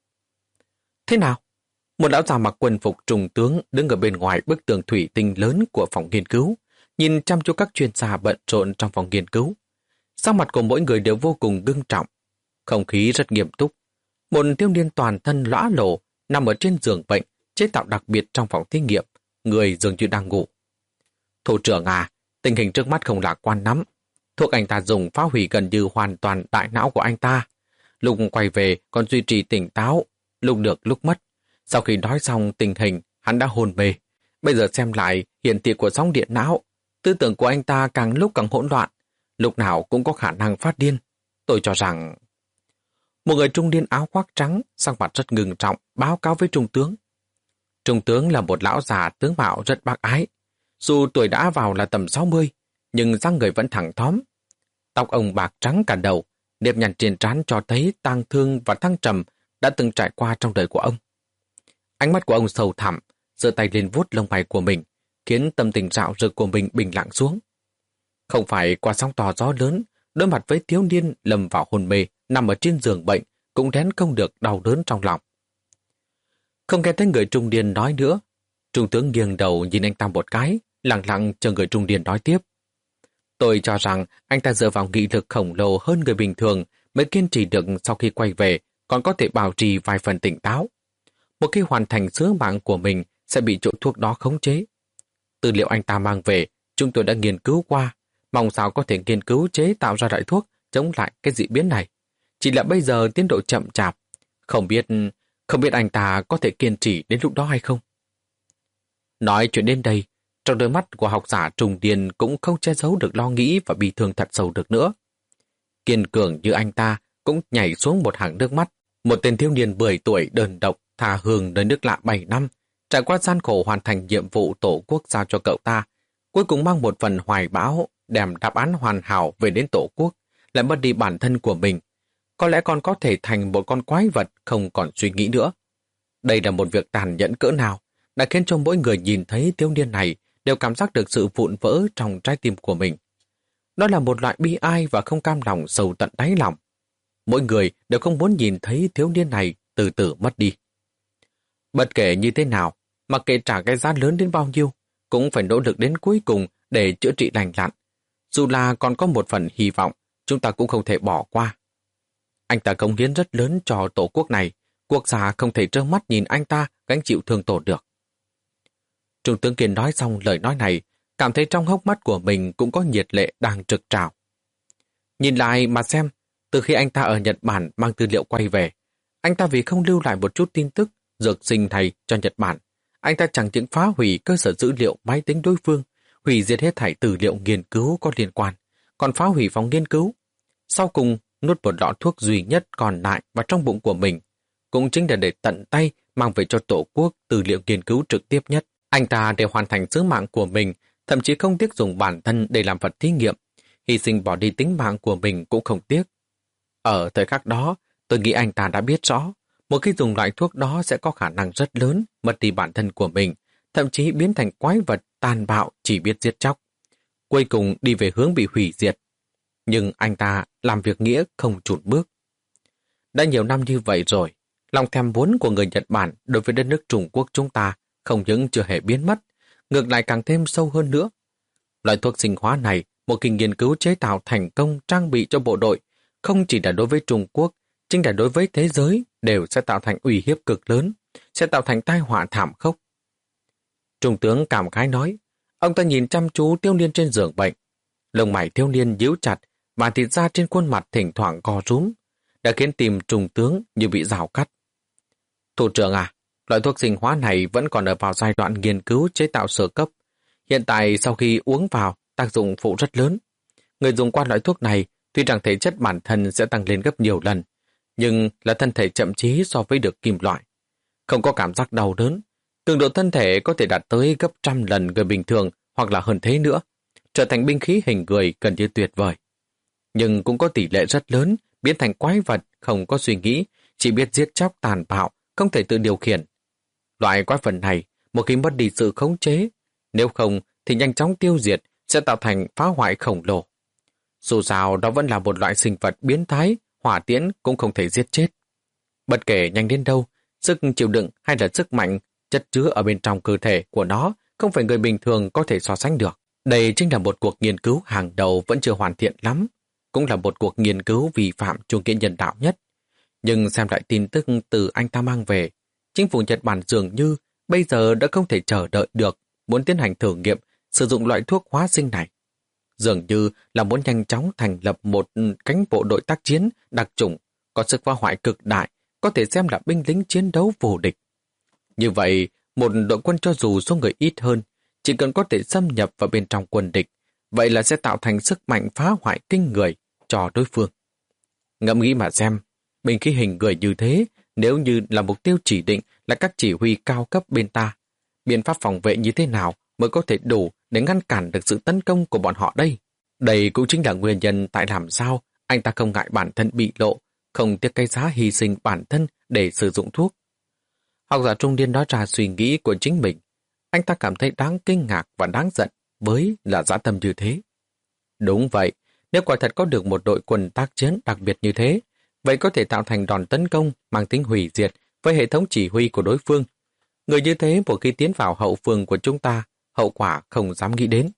Thế nào? Một lão già mặc quân phục trùng tướng đứng ở bên ngoài bức tường thủy tinh lớn của phòng nghiên cứu, nhìn chăm chú các chuyên gia bận rộn trong phòng nghiên cứu. Sắc mặt của mỗi người đều vô cùng ngưng trọng, không khí rất nghiêm túc. Một thiếu niên toàn thân lõa lồ nằm ở trên giường bệnh chế tạo đặc biệt trong phòng thí nghiệm, người dường như đang ngủ. Thủ trưởng à, tình hình trước mắt không lạc quan lắm. Thuốc anh ta dùng phá hủy gần như hoàn toàn đại não của anh ta. Lúc quay về còn duy trì tỉnh táo, lúc được lúc mất. Sau khi nói xong tình hình, hắn đã hôn mê. Bây giờ xem lại hiện tượng của sóng điện não, tư tưởng của anh ta càng lúc càng hỗn loạn, lúc nào cũng có khả năng phát điên. Tôi cho rằng... Một người trung niên áo khoác trắng, sắc mặt rất ngừng trọng, báo cáo với trung tướng. Trung tướng là một lão già tướng mạo rất bác ái. Dù tuổi đã vào là tầm sáu mươi, nhưng dáng người vẫn thẳng thóm. Tóc ông bạc trắng cả đầu, nếp nhăn trên trán cho thấy tang thương và thăng trầm đã từng trải qua trong đời của ông. Ánh mắt của ông sâu thẳm, giơ tay lên vuốt lông mày của mình, khiến tâm tình rạo rực của mình bình lặng xuống. Không phải qua sóng to gió lớn, đối mặt với thiếu niên lầm vào hôn mê, nằm ở trên giường bệnh, cũng rén không được đau đớn trong lòng. Không nghe thấy người trung niên nói nữa, trung tướng nghiêng đầu nhìn anh ta một cái, lặng lặng chờ người trung niên nói tiếp. Tôi cho rằng anh ta dựa vào nghị lực khổng lồ hơn người bình thường mới kiên trì được, sau khi quay về còn có thể bảo trì vài phần tỉnh táo. Một khi hoàn thành sứ mạng của mình sẽ bị chỗ thuốc đó khống chế. Tư liệu anh ta mang về, chúng tôi đã nghiên cứu qua, mong sao có thể nghiên cứu chế tạo ra loại thuốc chống lại cái dị biến này. Chỉ là bây giờ tiến độ chậm chạp, không biết không biết anh ta có thể kiên trì đến lúc đó hay không. Nói chuyện đến đây, trong đôi mắt của học giả trùng điền cũng không che giấu được lo nghĩ và bi thương thật sâu được nữa. Kiên cường như anh ta cũng nhảy xuống một hàng nước mắt. Một tên thiếu niên mười tuổi đơn độc thà hương nơi nước lạ bảy năm, trải qua gian khổ hoàn thành nhiệm vụ tổ quốc giao cho cậu ta, cuối cùng mang một phần hoài bão, đem đáp án hoàn hảo về đến tổ quốc, lại mất đi bản thân của mình. Có lẽ còn có thể thành một con quái vật không còn suy nghĩ nữa. Đây là một việc tàn nhẫn cỡ nào, đã khiến cho mỗi người nhìn thấy thiếu niên này đều cảm giác được sự vụn vỡ trong trái tim của mình. Đó là một loại bi ai và không cam lòng sâu tận đáy lòng. Mỗi người đều không muốn nhìn thấy thiếu niên này từ từ mất đi. Bất kể như thế nào, mặc kệ trả cái giá lớn đến bao nhiêu, cũng phải nỗ lực đến cuối cùng để chữa trị lành lặn. Dù là còn có một phần hy vọng, chúng ta cũng không thể bỏ qua. Anh ta cống hiến rất lớn cho tổ quốc này, quốc gia không thể trơ mắt nhìn anh ta gánh chịu thương tổn được. Trung tướng Kiên nói xong lời nói này, cảm thấy trong hốc mắt của mình cũng có nhiệt lệ đang trực trào. Nhìn lại mà xem, từ khi anh ta ở Nhật Bản mang tư liệu quay về, anh ta vì không lưu lại một chút tin tức dược sinh thầy cho Nhật Bản, anh ta chẳng những phá hủy cơ sở dữ liệu máy tính đối phương, hủy diệt hết thảy tư liệu nghiên cứu có liên quan, còn phá hủy phòng nghiên cứu. Sau cùng, nuốt một lọ thuốc duy nhất còn lại vào trong bụng của mình, cũng chính là để tận tay mang về cho Tổ quốc tư liệu nghiên cứu trực tiếp nhất. Anh ta để hoàn thành sứ mạng của mình, thậm chí không tiếc dùng bản thân để làm vật thí nghiệm, hy sinh bỏ đi tính mạng của mình cũng không tiếc. Ở thời khắc đó, tôi nghĩ anh ta đã biết rõ, một khi dùng loại thuốc đó sẽ có khả năng rất lớn mất đi bản thân của mình, thậm chí biến thành quái vật tàn bạo chỉ biết giết chóc. Cuối cùng đi về hướng bị hủy diệt. Nhưng anh ta làm việc nghĩa không chùn bước. Đã nhiều năm như vậy rồi, lòng thèm muốn của người Nhật Bản đối với đất nước Trung Quốc chúng ta không những chưa hề biến mất, ngược lại càng thêm sâu hơn nữa. Loại thuốc sinh hóa này, một kỳ nghiên cứu chế tạo thành công trang bị cho bộ đội, không chỉ là đối với Trung Quốc, chính là đối với thế giới đều sẽ tạo thành uy hiếp cực lớn, sẽ tạo thành tai họa thảm khốc. Trung tướng cảm khái nói, ông ta nhìn chăm chú Tiêu Niên trên giường bệnh. Lông mày Tiêu Niên díu chặt và thịt da trên khuôn mặt thỉnh thoảng co rúm, đã khiến tim Trung tướng như bị rào cắt. Thủ trưởng à, loại thuốc sinh hóa này vẫn còn ở vào giai đoạn nghiên cứu chế tạo sơ cấp. Hiện tại sau khi uống vào, tác dụng phụ rất lớn. Người dùng qua loại thuốc này, tuy rằng thể chất bản thân sẽ tăng lên gấp nhiều lần, nhưng là thân thể chậm chí so với được kim loại. Không có cảm giác đau đớn, cường độ thân thể có thể đạt tới gấp trăm lần người bình thường hoặc là hơn thế nữa, trở thành binh khí hình người gần như tuyệt vời. Nhưng cũng có tỷ lệ rất lớn biến thành quái vật không có suy nghĩ, chỉ biết giết chóc tàn bạo, không thể tự điều khiển. Loại quái vật này, một khi mất đi sự khống chế, nếu không thì nhanh chóng tiêu diệt, sẽ tạo thành phá hoại khổng lồ. Dù sao đó vẫn là một loại sinh vật biến thái, hỏa tiễn cũng không thể giết chết. Bất kể nhanh đến đâu, sức chịu đựng hay là sức mạnh chất chứa ở bên trong cơ thể của nó không phải người bình thường có thể so sánh được. Đây chính là một cuộc nghiên cứu hàng đầu vẫn chưa hoàn thiện lắm, cũng là một cuộc nghiên cứu vi phạm chủ nghĩa nhân đạo nhất. Nhưng xem lại tin tức từ anh ta mang về, chính phủ Nhật Bản dường như bây giờ đã không thể chờ đợi được muốn tiến hành thử nghiệm sử dụng loại thuốc hóa sinh này. Dường như là muốn nhanh chóng thành lập một cánh bộ đội tác chiến đặc chủng có sức phá hoại cực đại, có thể xem là binh lính chiến đấu vô địch. Như vậy, một đội quân cho dù số người ít hơn, chỉ cần có thể xâm nhập vào bên trong quân địch, vậy là sẽ tạo thành sức mạnh phá hoại kinh người cho đối phương. Ngẫm nghĩ mà xem, binh khí hình người như thế, nếu như là mục tiêu chỉ định là các chỉ huy cao cấp bên ta, biện pháp phòng vệ như thế nào mới có thể đủ để ngăn cản được sự tấn công của bọn họ đây? Đây cũng chính là nguyên nhân tại làm sao anh ta không ngại bản thân bị lộ, không tiếc cái giá hy sinh bản thân để sử dụng thuốc. Học giả trung niên nói ra suy nghĩ của chính mình. Anh ta cảm thấy đáng kinh ngạc và đáng giận với là dã tâm như thế. Đúng vậy, nếu quả thật có được một đội quân tác chiến đặc biệt như thế, vậy có thể tạo thành đòn tấn công mang tính hủy diệt với hệ thống chỉ huy của đối phương. Người như thế một khi tiến vào hậu phương của chúng ta, hậu quả không dám nghĩ đến.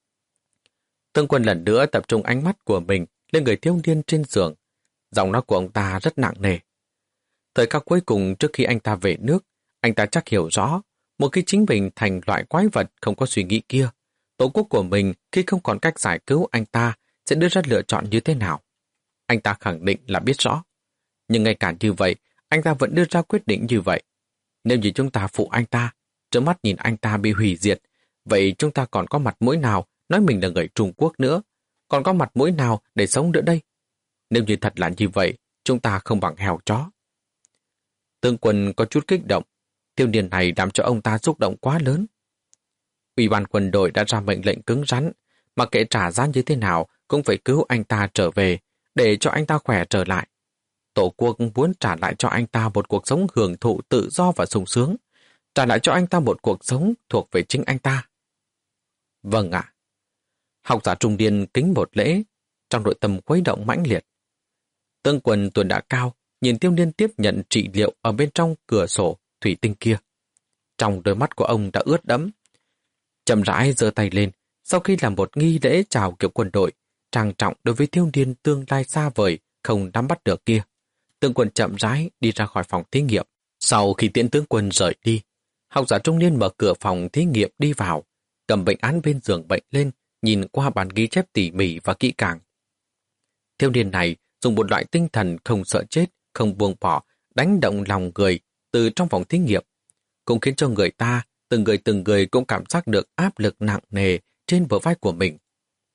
Tương Quân lần nữa tập trung ánh mắt của mình lên người thiếu niên trên giường. Giọng nói của ông ta rất nặng nề. Thời khắc cuối cùng trước khi anh ta về nước, anh ta chắc hiểu rõ, một khi chính mình thành loại quái vật không có suy nghĩ kia, tổ quốc của mình khi không còn cách giải cứu anh ta sẽ đưa ra lựa chọn như thế nào. Anh ta khẳng định là biết rõ. Nhưng ngay cả như vậy, anh ta vẫn đưa ra quyết định như vậy. Nếu như chúng ta phụ anh ta, trơ mắt nhìn anh ta bị hủy diệt, vậy chúng ta còn có mặt mũi nào nói mình là người Trung Quốc nữa? Còn có mặt mũi nào để sống nữa đây? Nếu như thật là như vậy, chúng ta không bằng heo chó. Tương Quân có chút kích động. Thiếu niên này làm cho ông ta xúc động quá lớn. Ủy ban quân đội đã ra mệnh lệnh cứng rắn, mà kệ trả giá như thế nào cũng phải cứu anh ta trở về, để cho anh ta khỏe trở lại. Tổ quốc muốn trả lại cho anh ta một cuộc sống hưởng thụ tự do và sung sướng, trả lại cho anh ta một cuộc sống thuộc về chính anh ta. Vâng ạ. Học giả trung niên kính một lễ, trong nội tâm khuấy động mãnh liệt. Tương Quân tuổi đã cao, nhìn thiếu niên tiếp nhận trị liệu ở bên trong cửa sổ thủy tinh kia. Trong đôi mắt của ông đã ướt đẫm. Chậm rãi giơ tay lên, sau khi làm một nghi lễ chào kiểu quân đội, trang trọng đối với thiếu niên tương lai xa vời, không nắm bắt được kia. Tương Quân chậm rãi đi ra khỏi phòng thí nghiệm. Sau khi tiễn tướng quân rời đi, học giả trung niên mở cửa phòng thí nghiệm đi vào, cầm bệnh án bên giường bệnh lên, nhìn qua bản ghi chép tỉ mỉ và kỹ càng. Thiếu niên này dùng một loại tinh thần không sợ chết, không buông bỏ, đánh động lòng người từ trong phòng thí nghiệm, cũng khiến cho người ta, từng người từng người cũng cảm giác được áp lực nặng nề trên bờ vai của mình.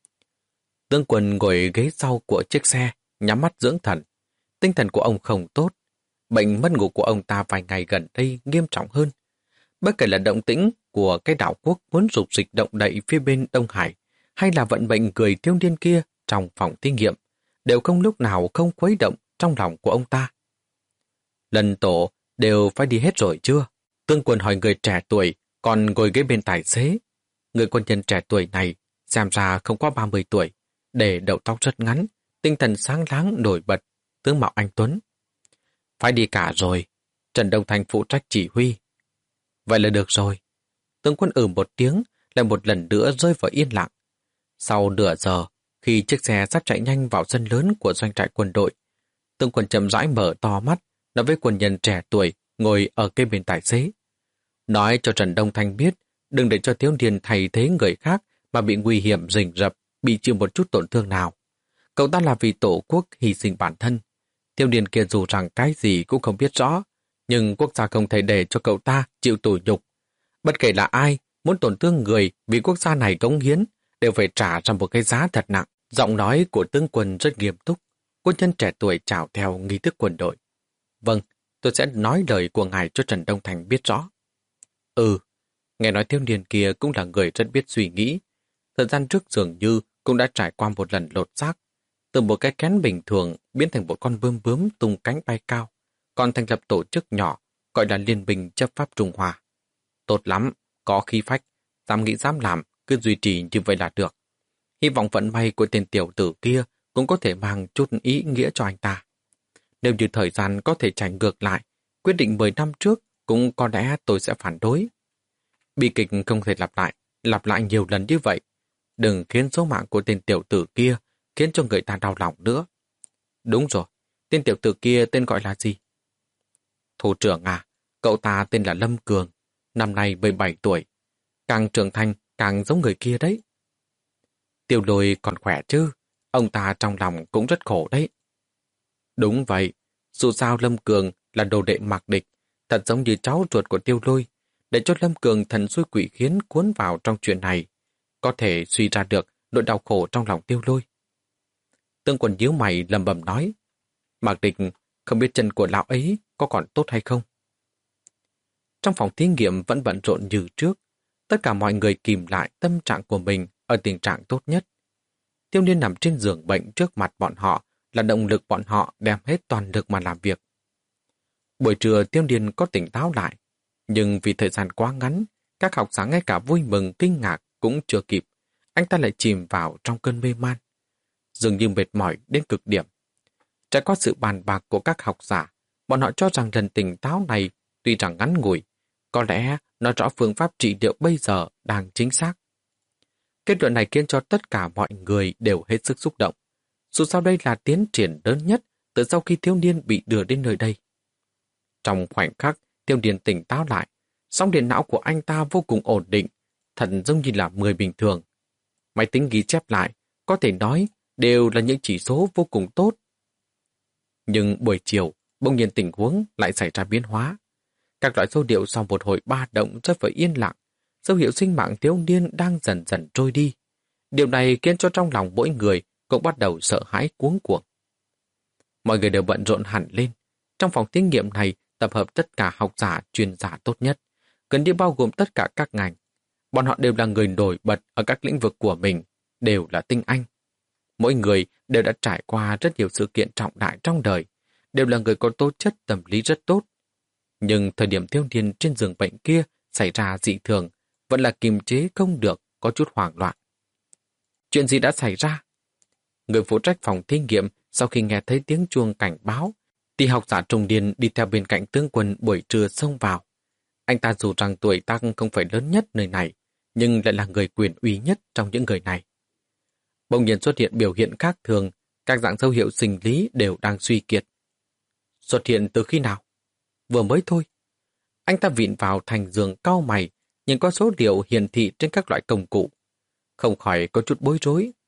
Tương Quân ngồi ghế sau của chiếc xe, nhắm mắt dưỡng thần. Tinh thần của ông không tốt. Bệnh mất ngủ của ông ta vài ngày gần đây nghiêm trọng hơn. Bất kể là động tĩnh của cái đảo quốc muốn rục dịch động đậy phía bên Đông Hải, hay là vận bệnh người thiếu niên kia trong phòng thí nghiệm, đều không lúc nào không khuấy động trong lòng của ông ta. Lần tổ đều phải đi hết rồi chưa? Tương Quân hỏi người trẻ tuổi, còn ngồi ghế bên tài xế. Người quân nhân trẻ tuổi này xem ra không quá ba mươi tuổi, để đầu tóc rất ngắn, tinh thần sáng láng nổi bật, tướng mạo anh tuấn. Phải đi cả rồi, Trần Đông Thành phụ trách chỉ huy. Vậy là được rồi. Tướng Quân ừ một tiếng, lại một lần nữa rơi vào yên lặng. Sau nửa giờ, khi chiếc xe sắp chạy nhanh vào sân lớn của doanh trại quân đội, Tướng Quân chậm rãi mở to mắt, nói với quân nhân trẻ tuổi ngồi ở kế bên tài xế. Nói cho Trần Đông Thanh biết, đừng để cho thiếu niên thay thế người khác mà bị nguy hiểm rình rập, bị chịu một chút tổn thương nào. Cậu ta là vì tổ quốc hy sinh bản thân. Thiếu niên kia dù rằng cái gì cũng không biết rõ, nhưng quốc gia không thể để cho cậu ta chịu tủi nhục. Bất kể là ai muốn tổn thương người vì quốc gia này cống hiến, đều phải trả ra một cái giá thật nặng. Giọng nói của tướng Quân rất nghiêm túc. Quân nhân trẻ tuổi chào theo nghi thức quân đội. Vâng, tôi sẽ nói lời của ngài cho Trần Đông Thành biết rõ. Ừ, nghe nói thiếu niên kia cũng là người rất biết suy nghĩ. Thời gian trước dường như cũng đã trải qua một lần lột xác. Từ một cái kén bình thường biến thành một con bướm bướm tung cánh bay cao, còn thành lập tổ chức nhỏ gọi là Liên minh chấp pháp Trung Hoa. Tốt lắm, có khí phách, dám nghĩ dám làm, cứ duy trì như vậy là được. Hy vọng vận may của tên tiểu tử kia cũng có thể mang chút ý nghĩa cho anh ta. Nếu như thời gian có thể chạy ngược lại, quyết định mười năm trước cũng có lẽ tôi sẽ phản đối. Bi kịch không thể lặp lại, lặp lại nhiều lần như vậy. Đừng khiến số mạng của tên tiểu tử kia khiến cho người ta đau lòng nữa. Đúng rồi, tên tiểu tử kia tên gọi là gì? Thủ trưởng à, cậu ta tên là Lâm Cường, năm nay mười bảy tuổi. Càng trưởng thành càng giống người kia đấy. Tiêu Lôi còn khỏe chứ, ông ta trong lòng cũng rất khổ đấy. Đúng vậy, dù sao Lâm Cường là đồ đệ Mạc Địch, thật giống như cháu ruột của Tiêu Lôi, để cho Lâm Cường thần xui quỷ khiến cuốn vào trong chuyện này, có thể suy ra được nỗi đau khổ trong lòng Tiêu Lôi. Tương Quân nhíu mày lầm bầm nói, Mạc Địch không biết chân của lão ấy có còn tốt hay không. Trong phòng thí nghiệm vẫn bận rộn như trước, tất cả mọi người kìm lại tâm trạng của mình ở tình trạng tốt nhất. Thiếu niên nằm trên giường bệnh trước mặt bọn họ là động lực bọn họ đem hết toàn lực mà làm việc. Buổi trưa Tiêu niên có tỉnh táo lại, nhưng vì thời gian quá ngắn, các học giả ngay cả vui mừng kinh ngạc cũng chưa kịp, anh ta lại chìm vào trong cơn mê man, dường như mệt mỏi đến cực điểm. Trải qua sự bàn bạc của các học giả, bọn họ cho rằng lần tỉnh táo này tuy rằng ngắn ngủi, có lẽ nói rõ phương pháp trị liệu bây giờ đang chính xác. Kết luận này khiến cho tất cả mọi người đều hết sức xúc động. Dù sao đây là tiến triển lớn nhất từ sau khi thiếu niên bị đưa đến nơi đây. Trong khoảnh khắc, thiếu niên tỉnh táo lại, sóng điện não của anh ta vô cùng ổn định, thật giống như là người bình thường. Máy tính ghi chép lại, có thể nói đều là những chỉ số vô cùng tốt. Nhưng buổi chiều, bỗng nhiên tình huống lại xảy ra biến hóa. Các loại số điệu sau một hồi ba động rất phải yên lặng, dấu hiệu sinh mạng thiếu niên đang dần dần trôi đi. Điều này khiến cho trong lòng mỗi người cũng bắt đầu sợ hãi cuống cuồng. Mọi người đều bận rộn hẳn lên. Trong phòng thí nghiệm này tập hợp tất cả học giả, chuyên gia tốt nhất, gần như bao gồm tất cả các ngành. Bọn họ đều là người nổi bật ở các lĩnh vực của mình, đều là tinh anh. Mỗi người đều đã trải qua rất nhiều sự kiện trọng đại trong đời, đều là người có tố chất tâm lý rất tốt. Nhưng thời điểm thiếu niên trên giường bệnh kia xảy ra dị thường, vẫn là kiềm chế không được, có chút hoảng loạn. Chuyện gì đã xảy ra? Người phụ trách phòng thí nghiệm sau khi nghe thấy tiếng chuông cảnh báo, thì học giả trung niên đi theo bên cạnh tướng quân buổi trưa xông vào. Anh ta dù rằng tuổi tác không phải lớn nhất nơi này, nhưng lại là người quyền uy nhất trong những người này. Bỗng nhiên xuất hiện biểu hiện khác thường, các dạng dấu hiệu sinh lý đều đang suy kiệt. Xuất hiện từ khi nào? Vừa mới thôi. Anh ta vịn vào thành giường cau mày, nhìn qua số liệu hiển thị trên các loại công cụ. Không khỏi có chút bối rối.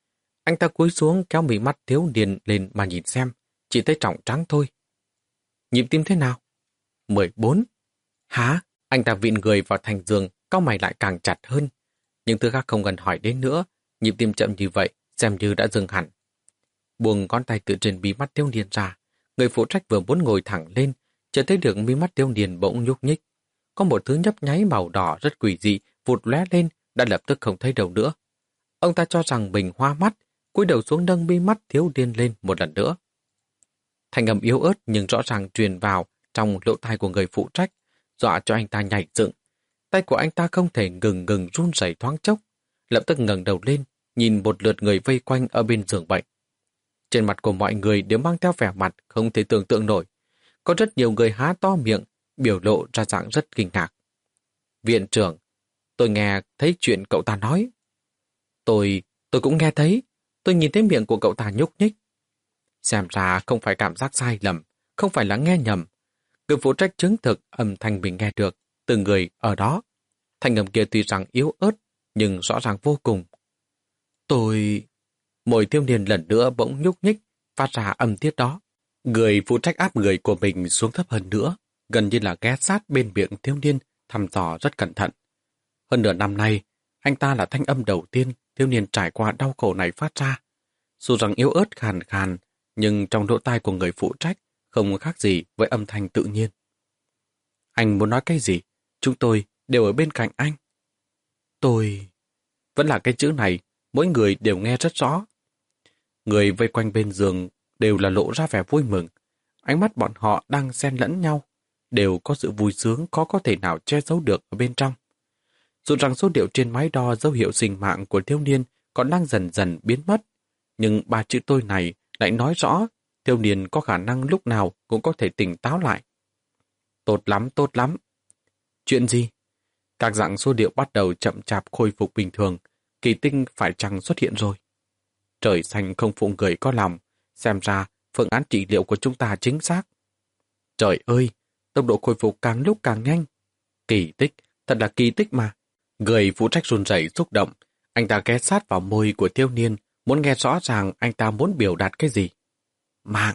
Anh ta cúi xuống kéo mí mắt thiếu niên lên mà nhìn xem, chỉ thấy trọng trắng thôi. Nhịp tim thế nào? mười bốn. Hả? Anh ta vịn người vào thành giường, cau mày lại càng chặt hơn. Nhưng thứ khác không cần hỏi đến nữa, nhịp tim chậm như vậy, xem như đã dừng hẳn. Buông ngón tay từ trên mí mắt thiếu niên ra, người phụ trách vừa muốn ngồi thẳng lên, chợt thấy được mí mắt thiếu niên bỗng nhúc nhích. Có một thứ nhấp nháy màu đỏ rất quỷ dị vụt lóe lên, đã lập tức không thấy đâu nữa. Ông ta cho rằng mình hoa mắt, cúi đầu xuống nâng mí mắt thiếu niên lên một lần nữa. Thanh âm yếu ớt nhưng rõ ràng truyền vào trong lỗ tai của người phụ trách, dọa cho anh ta nhảy dựng. Tay của anh ta không thể ngừng ngừng run rẩy thoáng chốc, lập tức ngẩng đầu lên, nhìn một lượt người vây quanh ở bên giường bệnh. Trên mặt của mọi người đều mang theo vẻ mặt không thể tưởng tượng nổi. Có rất nhiều người há to miệng, biểu lộ ra dạng rất kinh ngạc. Viện trưởng, tôi nghe thấy chuyện cậu ta nói. Tôi, tôi cũng nghe thấy. Tôi nhìn thấy miệng của cậu ta nhúc nhích. Xem ra không phải cảm giác sai lầm, không phải là nghe nhầm. Người phụ trách chứng thực âm thanh mình nghe được từ người ở đó. Thanh âm kia tuy rằng yếu ớt, nhưng rõ ràng vô cùng. Tôi... Môi thiếu niên lần nữa bỗng nhúc nhích, phát ra âm tiết đó. Người phụ trách áp người của mình xuống thấp hơn nữa, gần như là ghé sát bên miệng thiếu niên, thăm dò rất cẩn thận. Hơn nửa năm nay, anh ta là thanh âm đầu tiên thiếu niên trải qua đau khổ này phát ra. Dù rằng yếu ớt khàn khàn, nhưng trong lỗ tai của người phụ trách không khác gì với âm thanh tự nhiên. Anh muốn nói cái gì? Chúng tôi đều ở bên cạnh anh. Tôi... Vẫn là cái chữ này, mỗi người đều nghe rất rõ. Người vây quanh bên giường đều là lộ ra vẻ vui mừng. Ánh mắt bọn họ đang xen lẫn nhau, đều có sự vui sướng khó có thể nào che giấu được ở bên trong. Dù rằng số điệu trên máy đo dấu hiệu sinh mạng của thiếu niên còn đang dần dần biến mất, nhưng ba chữ tôi này lại nói rõ thiếu niên có khả năng lúc nào cũng có thể tỉnh táo lại. Tốt lắm, tốt lắm. Chuyện gì? Các dạng số điệu bắt đầu chậm chạp khôi phục bình thường, kỳ tinh phải chăng xuất hiện rồi. Trời xanh không phụ người có lòng, xem ra phương án trị liệu của chúng ta chính xác. Trời ơi, tốc độ khôi phục càng lúc càng nhanh. Kỳ tích, thật là kỳ tích mà. Người phụ trách run rẩy xúc động, anh ta ghé sát vào môi của thiếu niên, muốn nghe rõ ràng anh ta muốn biểu đạt cái gì. Mạng.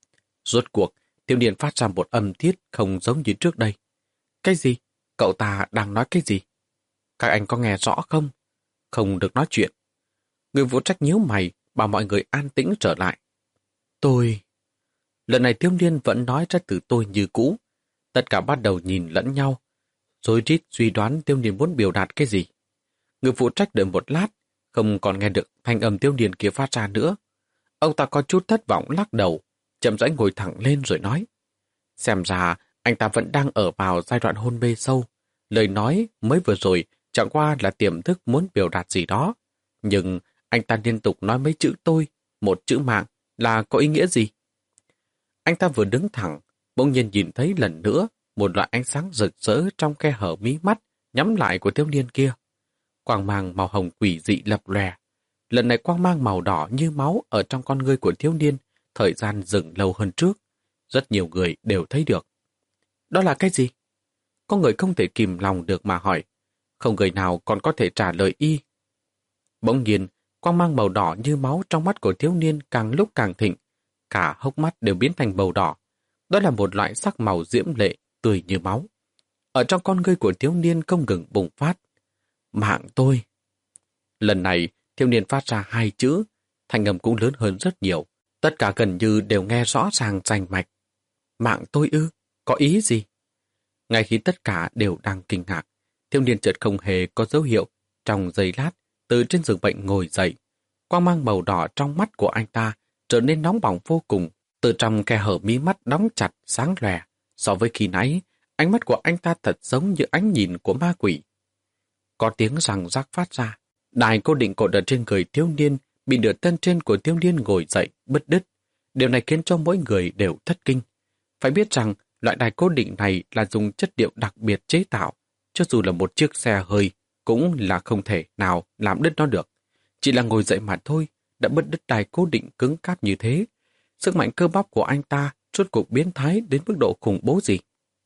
Rốt cuộc, thiếu niên phát ra một âm tiết không giống như trước đây. Cái gì? Cậu ta đang nói cái gì? Các anh có nghe rõ không? Không được nói chuyện. Người phụ trách nhíu mày, bảo mọi người an tĩnh trở lại. Tôi... Lần này thiếu niên vẫn nói ra từ tôi như cũ. Tất cả bắt đầu nhìn lẫn nhau, rồi rít suy đoán thiếu niên muốn biểu đạt cái gì. Người phụ trách đợi một lát, không còn nghe được thanh âm thiếu niên kia phát ra nữa. Ông ta có chút thất vọng lắc đầu, chậm rãi ngồi thẳng lên rồi nói. Xem ra anh ta vẫn đang ở vào giai đoạn hôn mê sâu. Lời nói mới vừa rồi chẳng qua là tiềm thức muốn biểu đạt gì đó. Nhưng anh ta liên tục nói mấy chữ tôi, một chữ mạng là có ý nghĩa gì? Anh ta vừa đứng thẳng, bỗng nhiên nhìn thấy lần nữa một loại ánh sáng rực rỡ trong khe hở mí mắt nhắm lại của thiếu niên kia. Quang mang màu hồng quỷ dị lập lòe. Lần này quang mang màu đỏ như máu ở trong con ngươi của thiếu niên, thời gian dừng lâu hơn trước. Rất nhiều người đều thấy được. Đó là cái gì? Có người không thể kìm lòng được mà hỏi. Không người nào còn có thể trả lời y. Bỗng nhiên, quang mang màu đỏ như máu trong mắt của thiếu niên càng lúc càng thịnh. Cả hốc mắt đều biến thành màu đỏ. Đó là một loại sắc màu diễm lệ, tươi như máu. Ở trong con ngươi của thiếu niên không ngừng bùng phát. Mạng tôi. Lần này, thiếu niên phát ra hai chữ, thanh âm cũng lớn hơn rất nhiều. Tất cả gần như đều nghe rõ ràng rành mạch. Mạng tôi ư? Có ý gì? Ngay khi tất cả đều đang kinh ngạc, thiếu niên chợt không hề có dấu hiệu. Trong giây lát, từ trên giường bệnh ngồi dậy. Quang mang màu đỏ trong mắt của anh ta trở nên nóng bỏng vô cùng. Từ trong khe hở mí mắt đóng chặt, sáng lòe. So với khi nãy, ánh mắt của anh ta thật giống như ánh nhìn của ma quỷ. Có tiếng răng rắc phát ra. Đài cố định cột ở trên người thiếu niên bị nửa thân trên của thiếu niên ngồi dậy, bứt đứt. Điều này khiến cho mỗi người đều thất kinh. Phải biết rằng, loại đài cố định này là dùng chất liệu đặc biệt chế tạo. Cho dù là một chiếc xe hơi, cũng là không thể nào làm đứt nó được. Chỉ là ngồi dậy mà thôi, đã bứt đứt đài cố định cứng cáp như thế. Sức mạnh cơ bắp của anh ta rốt cuộc biến thái đến mức độ khủng bố gì.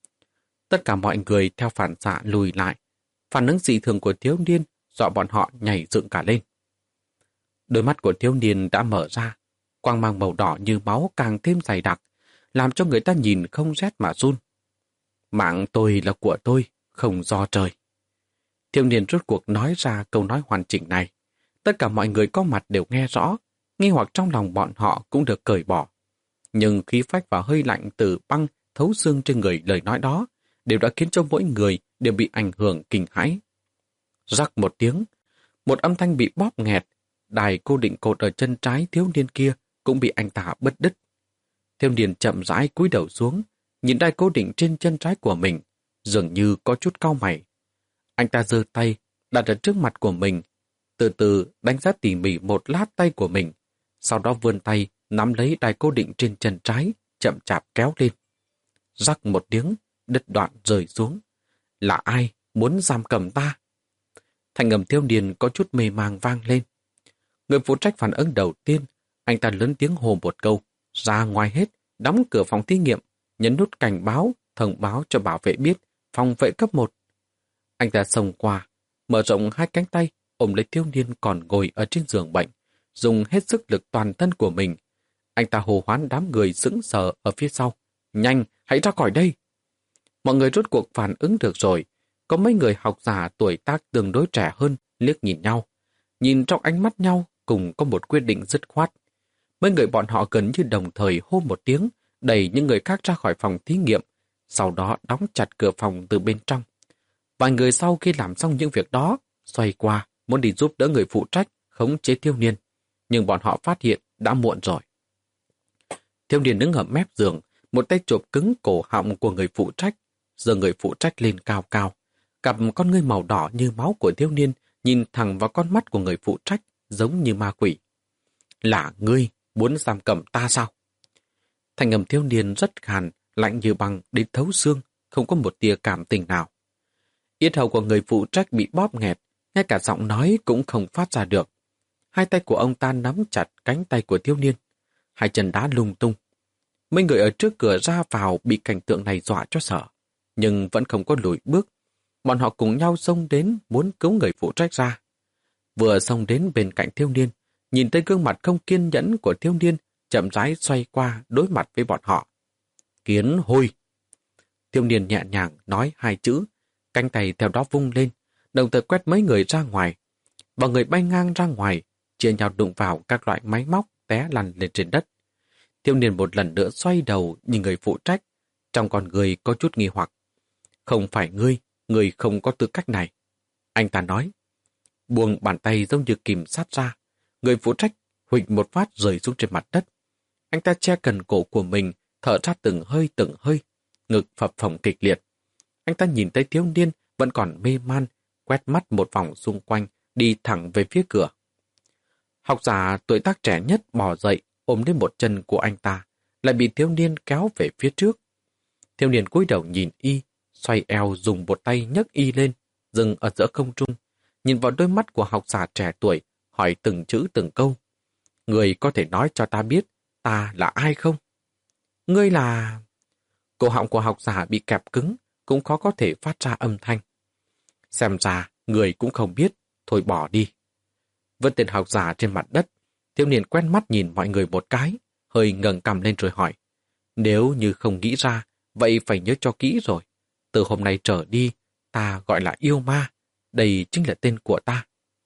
Tất cả mọi người theo phản xạ lùi lại. Phản ứng dị thường của thiếu niên dọa bọn họ nhảy dựng cả lên. Đôi mắt của thiếu niên đã mở ra, quang mang màu đỏ như máu càng thêm dày đặc, làm cho người ta nhìn không rét mà run. Mạng tôi là của tôi, không do trời. Thiếu niên rốt cuộc nói ra câu nói hoàn chỉnh này. Tất cả mọi người có mặt đều nghe rõ, nghi hoặc trong lòng bọn họ cũng được cởi bỏ. Nhưng khí phách và hơi lạnh từ băng thấu xương trên người lời nói đó đều đã khiến cho mỗi người đều bị ảnh hưởng kinh hãi. Rắc một tiếng, một âm thanh bị bóp nghẹt, đài cố định cột ở chân trái thiếu niên kia cũng bị anh ta bứt đứt. Thiếu niên chậm rãi cúi đầu xuống, nhìn đài cố định trên chân trái của mình, dường như có chút cau mày. Anh ta giơ tay, đặt ở trước mặt của mình, từ từ đánh giá tỉ mỉ một lát tay của mình, sau đó vươn tay nắm lấy đài cố định trên chân trái, chậm chạp kéo lên. Rắc một tiếng, đứt đoạn rơi xuống. Là ai muốn giam cầm ta? Thanh âm thiếu niên có chút mê mang vang lên. Người phụ trách phản ứng đầu tiên, anh ta lớn tiếng hô một câu, ra ngoài hết, đóng cửa phòng thí nghiệm, nhấn nút cảnh báo, thông báo cho bảo vệ biết, phòng vệ cấp một. Anh ta xông qua, mở rộng hai cánh tay, ôm lấy thiếu niên còn ngồi ở trên giường bệnh, dùng hết sức lực toàn thân của mình. Anh ta hô hoán đám người sững sờ ở phía sau. Nhanh, hãy ra khỏi đây! Mọi người rốt cuộc phản ứng được rồi. Có mấy người học giả tuổi tác tương đối trẻ hơn liếc nhìn nhau. Nhìn trong ánh mắt nhau cùng có một quyết định dứt khoát. Mấy người bọn họ gần như đồng thời hô một tiếng, đẩy những người khác ra khỏi phòng thí nghiệm, sau đó đóng chặt cửa phòng từ bên trong. Vài người sau khi làm xong những việc đó, xoay qua, muốn đi giúp đỡ người phụ trách, khống chế thiếu niên. Nhưng bọn họ phát hiện đã muộn rồi. Thiếu niên đứng ở mép giường, một tay chộp cứng cổ họng của người phụ trách, giơ người phụ trách lên cao cao. Cặp con ngươi màu đỏ như máu của thiếu niên nhìn thẳng vào con mắt của người phụ trách, giống như ma quỷ. Là ngươi muốn giam cầm ta sao? Thanh âm thiếu niên rất khàn, lạnh như băng đến thấu xương, không có một tia cảm tình nào. Yết hầu của người phụ trách bị bóp nghẹt, ngay cả giọng nói cũng không phát ra được. Hai tay của ông ta nắm chặt cánh tay của thiếu niên, hai chân đá lung tung. Mấy người ở trước cửa ra vào bị cảnh tượng này dọa cho sợ, nhưng vẫn không có lùi bước. Bọn họ cùng nhau xông đến muốn cứu người phụ trách ra. Vừa xông đến bên cạnh thiếu niên, nhìn thấy gương mặt không kiên nhẫn của thiếu niên, chậm rãi xoay qua đối mặt với bọn họ. Kiến hôi! Thiếu niên nhẹ nhàng nói hai chữ, cánh tay theo đó vung lên, đồng thời quét mấy người ra ngoài. Và người bay ngang ra ngoài, chia nhau đụng vào các loại máy móc té lăn lên trên đất. Thiếu niên một lần nữa xoay đầu nhìn người phụ trách, trong con người có chút nghi hoặc. Không phải ngươi, ngươi không có tư cách này. Anh ta nói. Buông bàn tay giống như kìm sát ra. Người phụ trách huỵch một phát rơi xuống trên mặt đất. Anh ta che cần cổ của mình, thở ra từng hơi từng hơi, ngực phập phồng kịch liệt. Anh ta nhìn thấy thiếu niên vẫn còn mê man, quét mắt một vòng xung quanh, đi thẳng về phía cửa. Học giả tuổi tác trẻ nhất bò dậy, ôm đến một chân của anh ta, lại bị thiếu niên kéo về phía trước. Thiếu niên cúi đầu nhìn y, xoay eo dùng một tay nhấc y lên, dừng ở giữa không trung, nhìn vào đôi mắt của học giả trẻ tuổi, hỏi từng chữ từng câu. Người có thể nói cho ta biết, ta là ai không? Ngươi là... Cổ họng của học giả bị kẹp cứng, cũng khó có thể phát ra âm thanh. Xem ra, người cũng không biết, thôi bỏ đi. Vứt tên học giả trên mặt đất, thiếu niên quen mắt nhìn mọi người một cái, hơi ngẩng cằm lên rồi hỏi. Nếu như không nghĩ ra, vậy phải nhớ cho kỹ rồi. Từ hôm nay trở đi, ta gọi là yêu ma. Đây chính là tên của ta.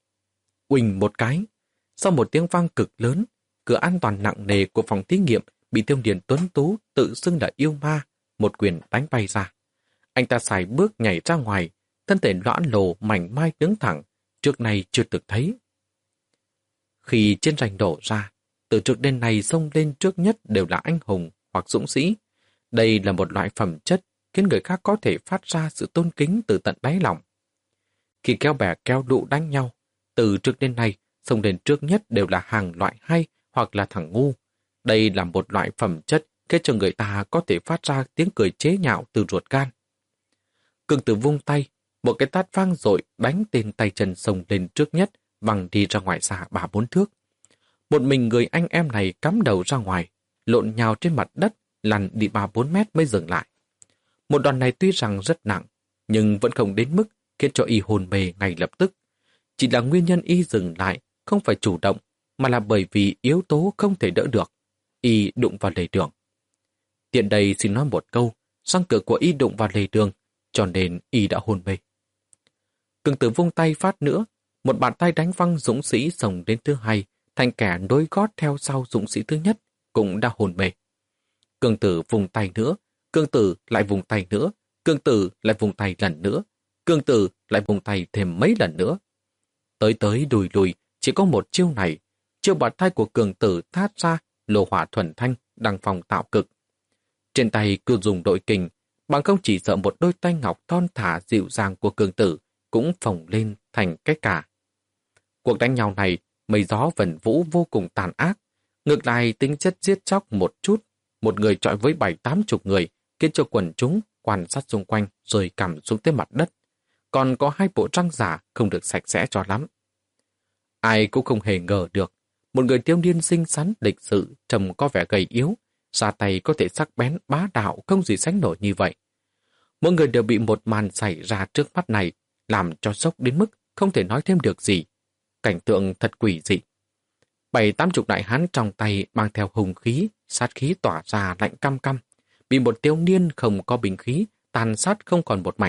Uỳnh một cái. Sau một tiếng vang cực lớn, cửa an toàn nặng nề của phòng thí nghiệm bị thiếu niên tuấn tú tự xưng là yêu ma, một quyền đánh bay ra. Anh ta xài bước nhảy ra ngoài, thân thể loãng lồ mảnh mai đứng thẳng, trước nay chưa từng thấy. Khi chiến tranh đổ ra, từ trước đến nay xông lên trước nhất đều là anh hùng hoặc dũng sĩ. Đây là một loại phẩm chất khiến người khác có thể phát ra sự tôn kính từ tận đáy lòng. Khi kéo bè kéo lũ đánh nhau, từ trước đến nay xông lên trước nhất đều là hàng loại hay hoặc là thằng ngu. Đây là một loại phẩm chất khiến cho người ta có thể phát ra tiếng cười chế nhạo từ ruột gan. Cương Tử vung tay, một cái tát vang dội đánh tên tay chân xông lên trước nhất, văng đi ra ngoài xa ba bốn thước. Một mình người anh em này cắm đầu ra ngoài, lộn nhào trên mặt đất, lăn đi ba bốn mét mới dừng lại. Một đòn này tuy rằng rất nặng, nhưng vẫn không đến mức khiến cho y hồn mê ngay lập tức. Chỉ là nguyên nhân y dừng lại, không phải chủ động, mà là bởi vì yếu tố không thể đỡ được. Y đụng vào lề đường. Tiện đây xin nói một câu, răng cửa của Y đụng vào lề đường, cho nên Y đã hôn mê. Cường Tử vung tay phát nữa, một bàn tay đánh văng dũng sĩ xông đến thứ hai, thành kẻ nối gót theo sau dũng sĩ thứ nhất, cũng đã hôn mê. Cường Tử vùng tay nữa, Cường Tử lại vùng tay nữa, Cường Tử lại vùng tay lần nữa, Cường Tử lại vùng tay thêm mấy lần nữa. Tới tới đùi lùi, chỉ có một chiêu này, chiêu bàn tay của Cường Tử thát ra, lô hỏa thuần thanh, đăng phong tạo cực. Trên tay cứ dùng đội kình, bằng không chỉ sợ một đôi tay ngọc thon thả dịu dàng của Cường Tử cũng phồng lên thành cái cả. Cuộc đánh nhau này, mây gió vần vũ vô cùng tàn ác. Ngược lại tính chất giết chóc một chút, một người chọi với bảy tám chục người, khiến cho quần chúng quan sát xung quanh rồi cằm xuống tới mặt đất. Còn có hai bộ răng giả không được sạch sẽ cho lắm. Ai cũng không hề ngờ được, một người thiếu niên xinh xắn lịch sự, trông có vẻ gầy yếu, ra tay có thể sắc bén bá đạo không gì sánh nổi như vậy. Mỗi người đều bị một màn xảy ra trước mắt này làm cho sốc đến mức không thể nói thêm được gì. Cảnh tượng thật quỷ dị. Bảy tám chục đại hán trong tay mang theo hùng khí, sát khí tỏa ra lạnh căm căm, bị một thiếu niên không có bình khí tàn sát không còn một mảnh.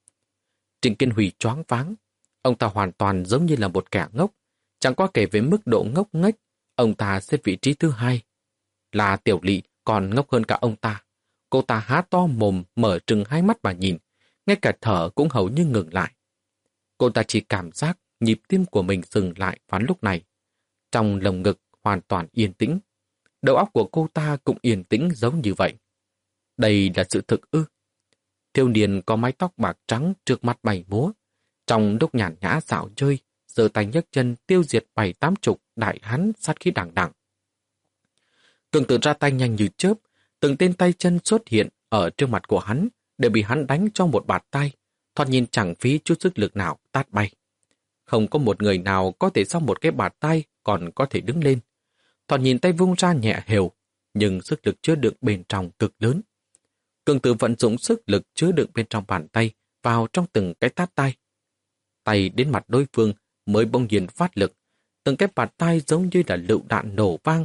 Trịnh Kiên Huy choáng váng. Ông ta hoàn toàn giống như là một kẻ ngốc. Chẳng qua kể về mức độ ngốc nghếch, ông ta xếp vị trí thứ hai. Là Tiểu Lỵ còn ngốc hơn cả ông ta. Cô ta há to mồm, mở trừng hai mắt mà nhìn, ngay cả thở cũng hầu như ngừng lại. Cô ta chỉ cảm giác nhịp tim của mình dừng lại vào lúc này. Trong lồng ngực hoàn toàn yên tĩnh. Đầu óc của cô ta cũng yên tĩnh giống như vậy. Đây là sự thực ư? Thiếu niên có mái tóc bạc trắng trước mặt bay múa. Trong lúc nhàn nhã dạo chơi, giơ tay nhấc chân tiêu diệt bảy tám chục đại hán sát khí đằng đằng. Cường Tử ra tay nhanh như chớp, từng tên tay chân xuất hiện ở trước mặt của hắn đều bị hắn đánh cho một bạt tay, thoạt nhìn chẳng phí chút sức lực nào tát bay. Không có một người nào có thể sau một cái bạt tay còn có thể đứng lên. Thoạt nhìn tay vung ra nhẹ hều, nhưng sức lực chứa đựng bên trong cực lớn. Cường Tử vận dụng sức lực chứa đựng bên trong bàn tay vào trong từng cái tát tay. Tay đến mặt đối phương mới bỗng nhiên phát lực, từng cái bạt tay giống như là lựu đạn nổ vang.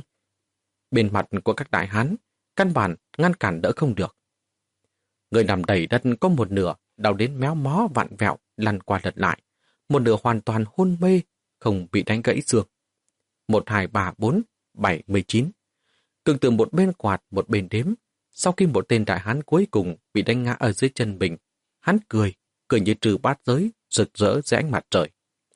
Bên mặt của các đại hán, căn bản ngăn cản đỡ không được. Người nằm đầy đất có một nửa đau đến méo mó vặn vẹo lăn qua lật lại, một nửa hoàn toàn hôn mê, không bị đánh gãy xương. Một, hai, ba, bốn, bảy, mười chín. Cường Tử một bên quạt một bên đếm. Sau khi một tên đại hán cuối cùng bị đánh ngã ở dưới chân mình, hắn cười, cười như trừ bát giới, rực rỡ dưới ánh mặt trời.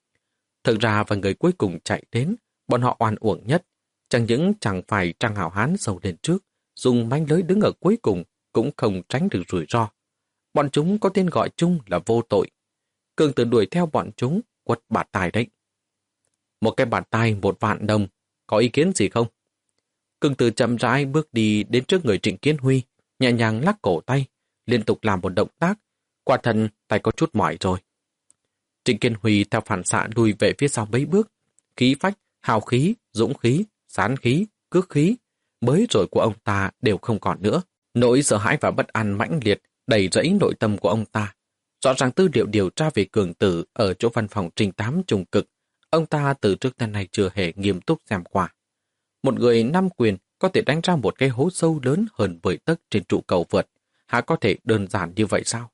Thực ra và người cuối cùng chạy đến, bọn họ oan uổng nhất, chẳng những chẳng phải Trang Hảo Hán sâu lên trước, dùng manh lưới đứng ở cuối cùng cũng không tránh được rủi ro. Bọn chúng có tên gọi chung là vô tội. Cường Tử đuổi theo bọn chúng, quật bạt tài đấy. Một cái bạt tài một vạn đồng, có ý kiến gì không? Cường Tử chậm rãi bước đi đến trước người Trịnh Kiến Huy, nhẹ nhàng lắc cổ tay, liên tục làm một động tác, quả thật tay có chút mỏi rồi. Trịnh Kiến Huy theo phản xạ lùi về phía sau mấy bước, khí phách, hào khí, dũng khí, sán khí, cước khí, mới rồi của ông ta đều không còn nữa. Nỗi sợ hãi và bất an mãnh liệt đầy rẫy nội tâm của ông ta. Rõ ràng tư liệu điều tra về Cường Tử ở chỗ văn phòng trinh tám trùng cực, ông ta từ trước đến nay chưa hề nghiêm túc xem qua. Một người năm quyền có thể đánh ra một cái hố sâu lớn hơn mười tấc trên trụ cầu vượt, há có thể đơn giản như vậy sao?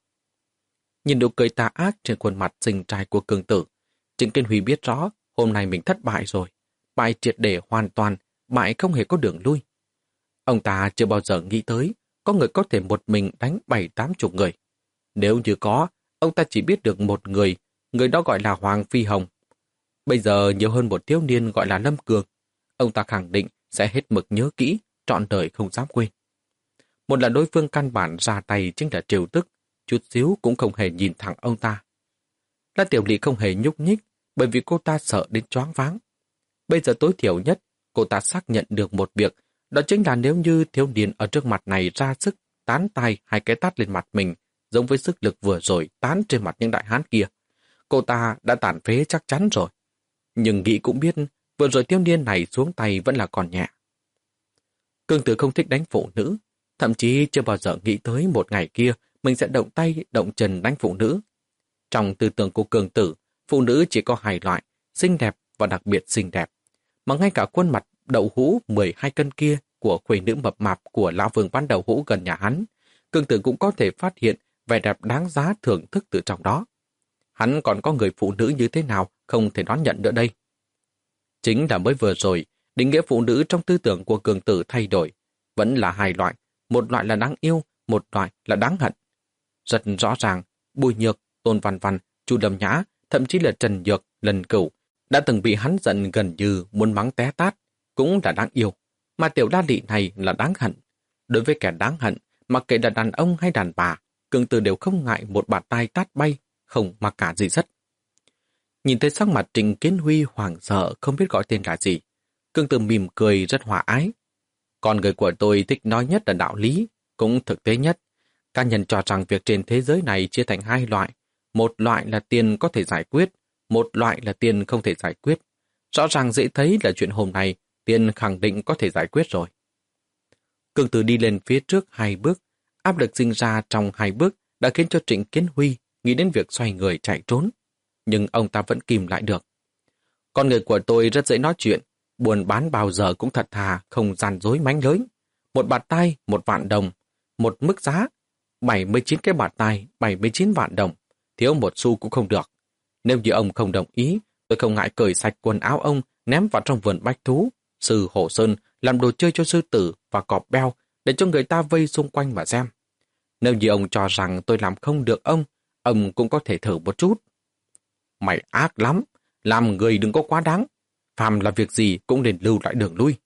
Nhìn nụ cười tà ác trên khuôn mặt xinh trai của Cường Tử, Trịnh Kiến Huy biết rõ hôm nay mình thất bại rồi, bại triệt để hoàn toàn, bại không hề có đường lui. Ông ta chưa bao giờ nghĩ tới có người có thể một mình đánh bảy tám chục người. Nếu như có, ông ta chỉ biết được một người, người đó gọi là Hoàng Phi Hồng. Bây giờ nhiều hơn một thiếu niên gọi là Lâm Cường. Ông ta khẳng định sẽ hết mực nhớ kỹ, trọn đời không dám quên. Một là đối phương căn bản ra tay chính là Triều Tức, chút xíu cũng không hề nhìn thẳng ông ta. La Tiểu Lỵ không hề nhúc nhích, bởi vì cô ta sợ đến choáng váng. Bây giờ tối thiểu nhất, cô ta xác nhận được một việc, đó chính là nếu như thiếu niên ở trước mặt này ra sức tán tay hai cái tát lên mặt mình, giống với sức lực vừa rồi tán trên mặt những đại hán kia, cô ta đã tàn phế chắc chắn rồi. Nhưng nghĩ cũng biết, vừa rồi thiếu niên này xuống tay vẫn là còn nhẹ. Cường Tử không thích đánh phụ nữ, thậm chí chưa bao giờ nghĩ tới một ngày kia mình sẽ động tay, động chân đánh phụ nữ. Trong tư tưởng của Cường Tử, phụ nữ chỉ có hai loại, xinh đẹp và đặc biệt xinh đẹp. mà ngay cả khuôn mặt đậu hũ mười hai cân kia của khuê nữ mập mạp của lão Vương bán đậu hũ gần nhà hắn, Cương Tử cũng có thể phát hiện vẻ đẹp đáng giá thưởng thức từ trong đó. Hắn còn có người phụ nữ như thế nào không thể đón nhận nữa đây. Chính là mới vừa rồi, định nghĩa phụ nữ trong tư tưởng của Cương Tử thay đổi. Vẫn là hai loại, một loại là đáng yêu, một loại là đáng hận. Rất rõ ràng, Bùi Nhược, Tôn Văn Văn, Chu Đầm Nhã, thậm chí là Trần Nhược, Lần Cửu đã từng bị hắn giận gần như muốn mắng té tát, cũng là đáng yêu. Mà tiểu đa lị này là đáng hận. Đối với kẻ đáng hận, mặc kệ là đàn ông hay đàn bà, Cương Tử đều không ngại một bạt tai tát bay, không mặc cả gì rất. Nhìn thấy sắc mặt Trịnh Kiến Huy hoảng sợ không biết gọi tên là gì, Cương Tử mỉm cười rất hòa ái. Con người của tôi thích nói nhất là đạo lý, cũng thực tế nhất. Cá nhân cho rằng việc trên thế giới này chia thành hai loại. Một loại là tiền có thể giải quyết, một loại là tiền không thể giải quyết. Rõ ràng dễ thấy là chuyện hôm nay, tiền khẳng định có thể giải quyết rồi. Cương Tử đi lên phía trước hai bước, áp lực sinh ra trong hai bước đã khiến cho Trịnh Kiến Huy nghĩ đến việc xoay người chạy trốn. Nhưng ông ta vẫn kìm lại được. Con người của tôi rất dễ nói chuyện, buôn bán bao giờ cũng thật thà, không gian dối mánh lới. Một bạt tai, một vạn đồng, một mức giá, bảy mươi chín cái bạt tai, bảy mươi chín vạn đồng, thiếu một xu cũng không được. Nếu như ông không đồng ý, tôi không ngại cởi sạch quần áo ông, ném vào trong vườn bách thú, sư hổ sơn, làm đồ chơi cho sư tử và cọp beo, để cho người ta vây xung quanh mà xem. Nếu như ông cho rằng tôi làm không được ông, ông cũng có thể thử một chút. Mày ác lắm, làm người đừng có quá đáng. Phàm là việc gì cũng nên lưu lại đường lui.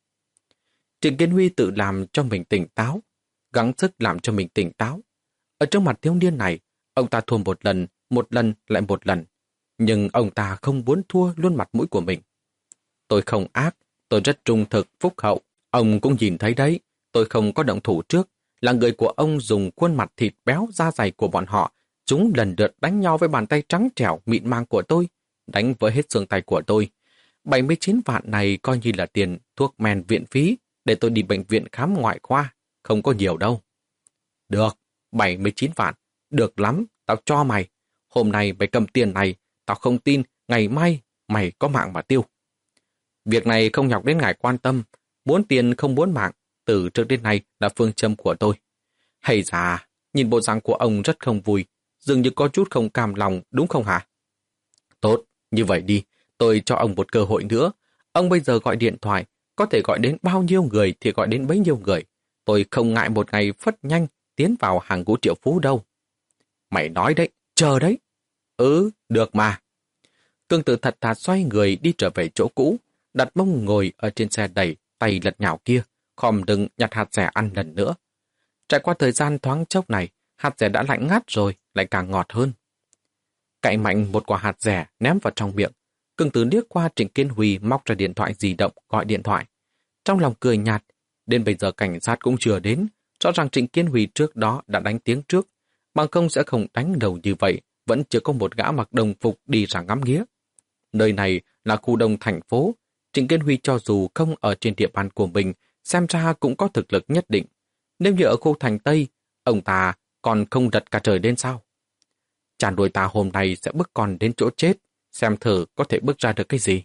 Trịnh Kiến Huy tự làm cho mình tỉnh táo, gắng sức làm cho mình tỉnh táo. Ở trước mặt thiếu niên này, ông ta thua một lần, một lần lại một lần. Nhưng ông ta không muốn thua luôn mặt mũi của mình. Tôi không ác, tôi rất trung thực, phúc hậu. Ông cũng nhìn thấy đấy, tôi không có động thủ trước. Là người của ông dùng khuôn mặt thịt béo da dày của bọn họ. Chúng lần lượt đánh nhau với bàn tay trắng trẻo mịn màng của tôi, đánh với hết xương tay của tôi. bảy mươi chín vạn này coi như là tiền thuốc men viện phí để tôi đi bệnh viện khám ngoại khoa, không có nhiều đâu. Được, bảy mươi chín vạn, được lắm, tao cho mày. Hôm nay mày cầm tiền này, tao không tin ngày mai mày có mạng mà tiêu. Việc này không nhọc đến ngài quan tâm, muốn tiền không muốn mạng, từ trước đến nay là phương châm của tôi. Hay già, nhìn bộ dạng của ông rất không vui, dường như có chút không cam lòng, đúng không hả? Tốt, như vậy đi, tôi cho ông một cơ hội nữa. Ông bây giờ gọi điện thoại, có thể gọi đến bao nhiêu người thì gọi đến bấy nhiêu người. Tôi không ngại một ngày phất nhanh tiến vào hàng ngũ triệu phú đâu. Mày nói đấy, chờ đấy. Ừ, được mà. Cương Tử thật thà xoay người đi trở về chỗ cũ, đặt mông ngồi ở trên xe đẩy, tay lật nhào kia, khom lưng nhặt hạt dẻ ăn lần nữa. Trải qua thời gian thoáng chốc này, hạt dẻ đã lạnh ngắt rồi, lại càng ngọt hơn. Cạy mạnh một quả hạt dẻ ném vào trong miệng. Cương Tử liếc qua Trịnh Kiến Huy móc ra điện thoại di động gọi điện thoại. Trong lòng cười nhạt, đến bây giờ cảnh sát cũng chưa đến, rõ ràng Trịnh Kiến Huy trước đó đã đánh tiếng trước, bằng không sẽ không đánh đầu như vậy, vẫn chưa có một gã mặc đồng phục đi ra ngắm nghía. Nơi này là khu đông thành phố, Trịnh Kiến Huy cho dù không ở trên địa bàn của mình, xem ra cũng có thực lực nhất định. Nếu như ở khu thành Tây, ông ta còn không đặt cả trời lên sao? Chàng đuổi ta hôm nay sẽ bước con đến chỗ chết, xem thử có thể bước ra được cái gì.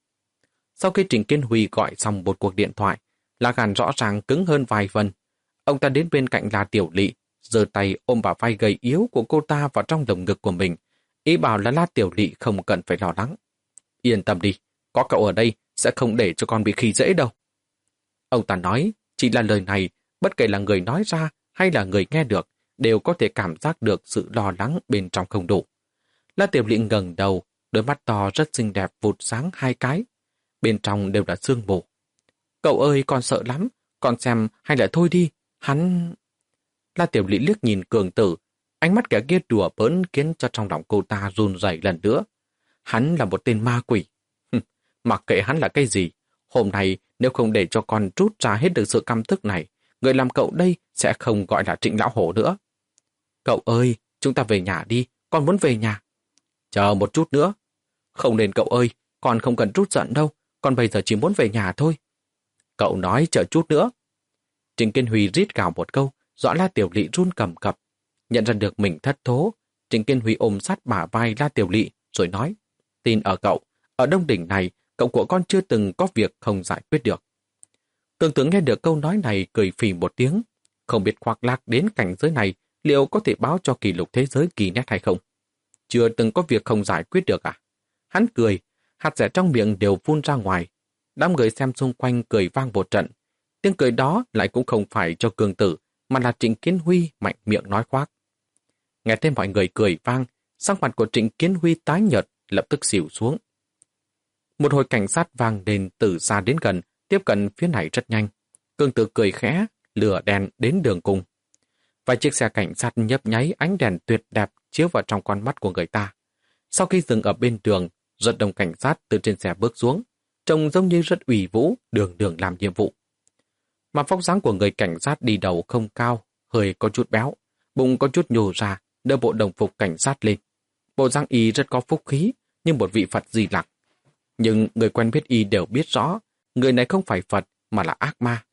Sau khi Trịnh Kiến Huy gọi xong một cuộc điện thoại, lá gan rõ ràng cứng hơn vài phần. Ông ta đến bên cạnh La Tiểu Lị, giơ tay ôm bả vai gầy yếu của cô ta vào trong lồng ngực của mình, ý bảo là La Tiểu Lị không cần phải lo lắng. Yên tâm đi, có cậu ở đây sẽ không để cho con bị khi dễ đâu. Ông ta nói, chỉ là lời này, bất kể là người nói ra hay là người nghe được, đều có thể cảm giác được sự lo lắng bên trong không đủ. La Tiểu Lị ngẩng đầu, đôi mắt to rất xinh đẹp vụt sáng hai cái. Bên trong đều là sương mù. Cậu ơi, con sợ lắm, con xem hay là thôi đi, hắn... La Tiểu Lị liếc nhìn Cường Tử, ánh mắt kẻ kia đùa bỡn khiến cho trong lòng cô ta run rẩy lần nữa. Hắn là một tên ma quỷ. Mặc kệ hắn là cái gì, hôm nay nếu không để cho con rút ra hết được sự căm tức này, người làm cậu đây sẽ không gọi là Trịnh Lão Hổ nữa. Cậu ơi, chúng ta về nhà đi, con muốn về nhà. Chờ một chút nữa. Không nên cậu ơi, con không cần rút giận đâu, con bây giờ chỉ muốn về nhà thôi. Cậu nói chờ chút nữa. Trịnh Kiến Huy rít gào một câu, dọa La Tiểu Lị run cầm cập. Nhận ra được mình thất thố, Trịnh Kiến Huy ôm sát bả vai La Tiểu Lị rồi nói, tin ở cậu, ở Đông Đỉnh này, cậu cậu của con chưa từng có việc không giải quyết được. Cường Tử nghe được câu nói này cười phì một tiếng. Không biết khoác lác đến cảnh giới này liệu có thể báo cho kỷ lục thế giới kỳ nét hay không? Chưa từng có việc không giải quyết được à? Hắn cười, hạt rẻ trong miệng đều phun ra ngoài. Đám người xem xung quanh cười vang một trận. Tiếng cười đó lại cũng không phải cho Cường Tử, mà là Trịnh Kiến Huy mạnh miệng nói khoác. Nghe thấy mọi người cười vang, sắc mặt của Trịnh Kiến Huy tái nhợt, lập tức xỉu xuống. Một hồi cảnh sát vang lên từ xa đến gần, tiếp cận phía này rất nhanh. Cường Tử cười khẽ, lửa đèn đến đường cùng. Vài chiếc xe cảnh sát nhấp nháy ánh đèn tuyệt đẹp chiếu vào trong con mắt của người ta. Sau khi dừng ở bên đường, rất đông cảnh sát từ trên xe bước xuống, trông giống như rất ủy vũ, đường đường làm nhiệm vụ. Mà vóc dáng của người cảnh sát đi đầu không cao, hơi có chút béo, bụng có chút nhô ra, đỡ bộ đồng phục cảnh sát lên. Bộ dáng y rất có phúc khí, như một vị Phật Di Lặc. Nhưng người quen biết y đều biết rõ, người này không phải Phật mà là ác ma.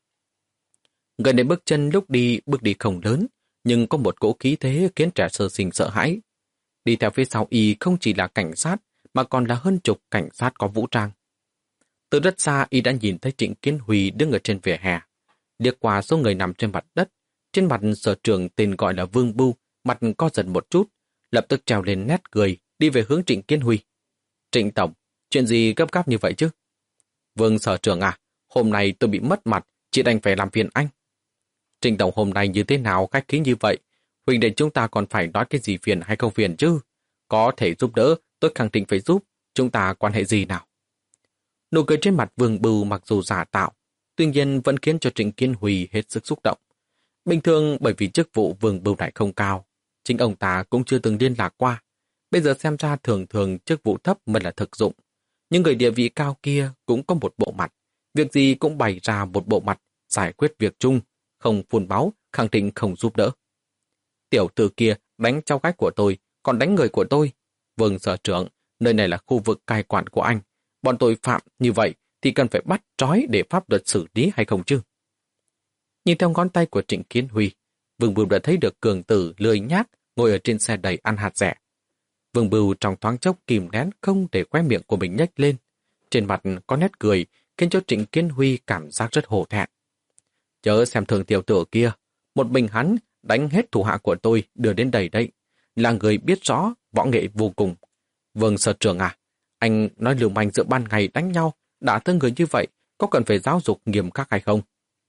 Người này bước chân lúc đi, bước đi không lớn, nhưng có một cỗ khí thế khiến trẻ sơ sinh sợ hãi. Đi theo phía sau y không chỉ là cảnh sát, mà còn là hơn chục cảnh sát có vũ trang. Từ rất xa y đã nhìn thấy Trịnh Kiến Huy đứng ở trên vỉa hè. Liếc qua số người nằm trên mặt đất, trên mặt sở trưởng tên gọi là Vương Bưu, mặt co giật một chút, lập tức trèo lên nét cười, đi về hướng Trịnh Kiến Huy. Trịnh Tổng, chuyện gì gấp gáp như vậy chứ? Vương sở trưởng à, hôm nay tôi bị mất mặt, chỉ đành phải làm phiền anh. Trịnh Tổng hôm nay như thế nào khách khí như vậy? Huynh đệ chúng ta còn phải nói cái gì phiền hay không phiền chứ? Có thể giúp đỡ, tôi khẳng định phải giúp. Chúng ta quan hệ gì nào? Nụ cười trên mặt Vương Bưu mặc dù giả tạo, tuy nhiên vẫn khiến cho Trịnh Kiến Huy hết sức xúc động. Bình thường bởi vì chức vụ Vương Bưu này không cao, chính ông ta cũng chưa từng liên lạc qua. Bây giờ xem ra thường thường chức vụ thấp mới là thực dụng. Nhưng người địa vị cao kia cũng có một bộ mặt. Việc gì cũng bày ra một bộ mặt, giải quyết việc chung, không phun báo, khẳng định không giúp đỡ. Tiểu tử kia đánh cháu gái của tôi, còn đánh người của tôi. Vương sở trưởng, nơi này là khu vực cai quản của anh. Bọn tội phạm như vậy thì cần phải bắt trói để pháp luật xử lý hay không chứ? Nhìn theo ngón tay của Trịnh Kiến Huy, Vương Bưu đã thấy được Cường Tử lười nhác ngồi ở trên xe đầy ăn hạt rẻ. Vương Bưu trong thoáng chốc kìm nén không để khóe miệng của mình nhếch lên. Trên mặt có nét cười khiến cho Trịnh Kiến Huy cảm giác rất hổ thẹn. Chớ xem thường tiểu tử kia, một mình hắn đánh hết thủ hạ của tôi đưa đến đầy đây, là người biết rõ võ nghệ vô cùng. Vương sở trưởng à, anh nói lưu manh giữa ban ngày đánh nhau, đã thương người như vậy, có cần phải giáo dục nghiêm khắc hay không?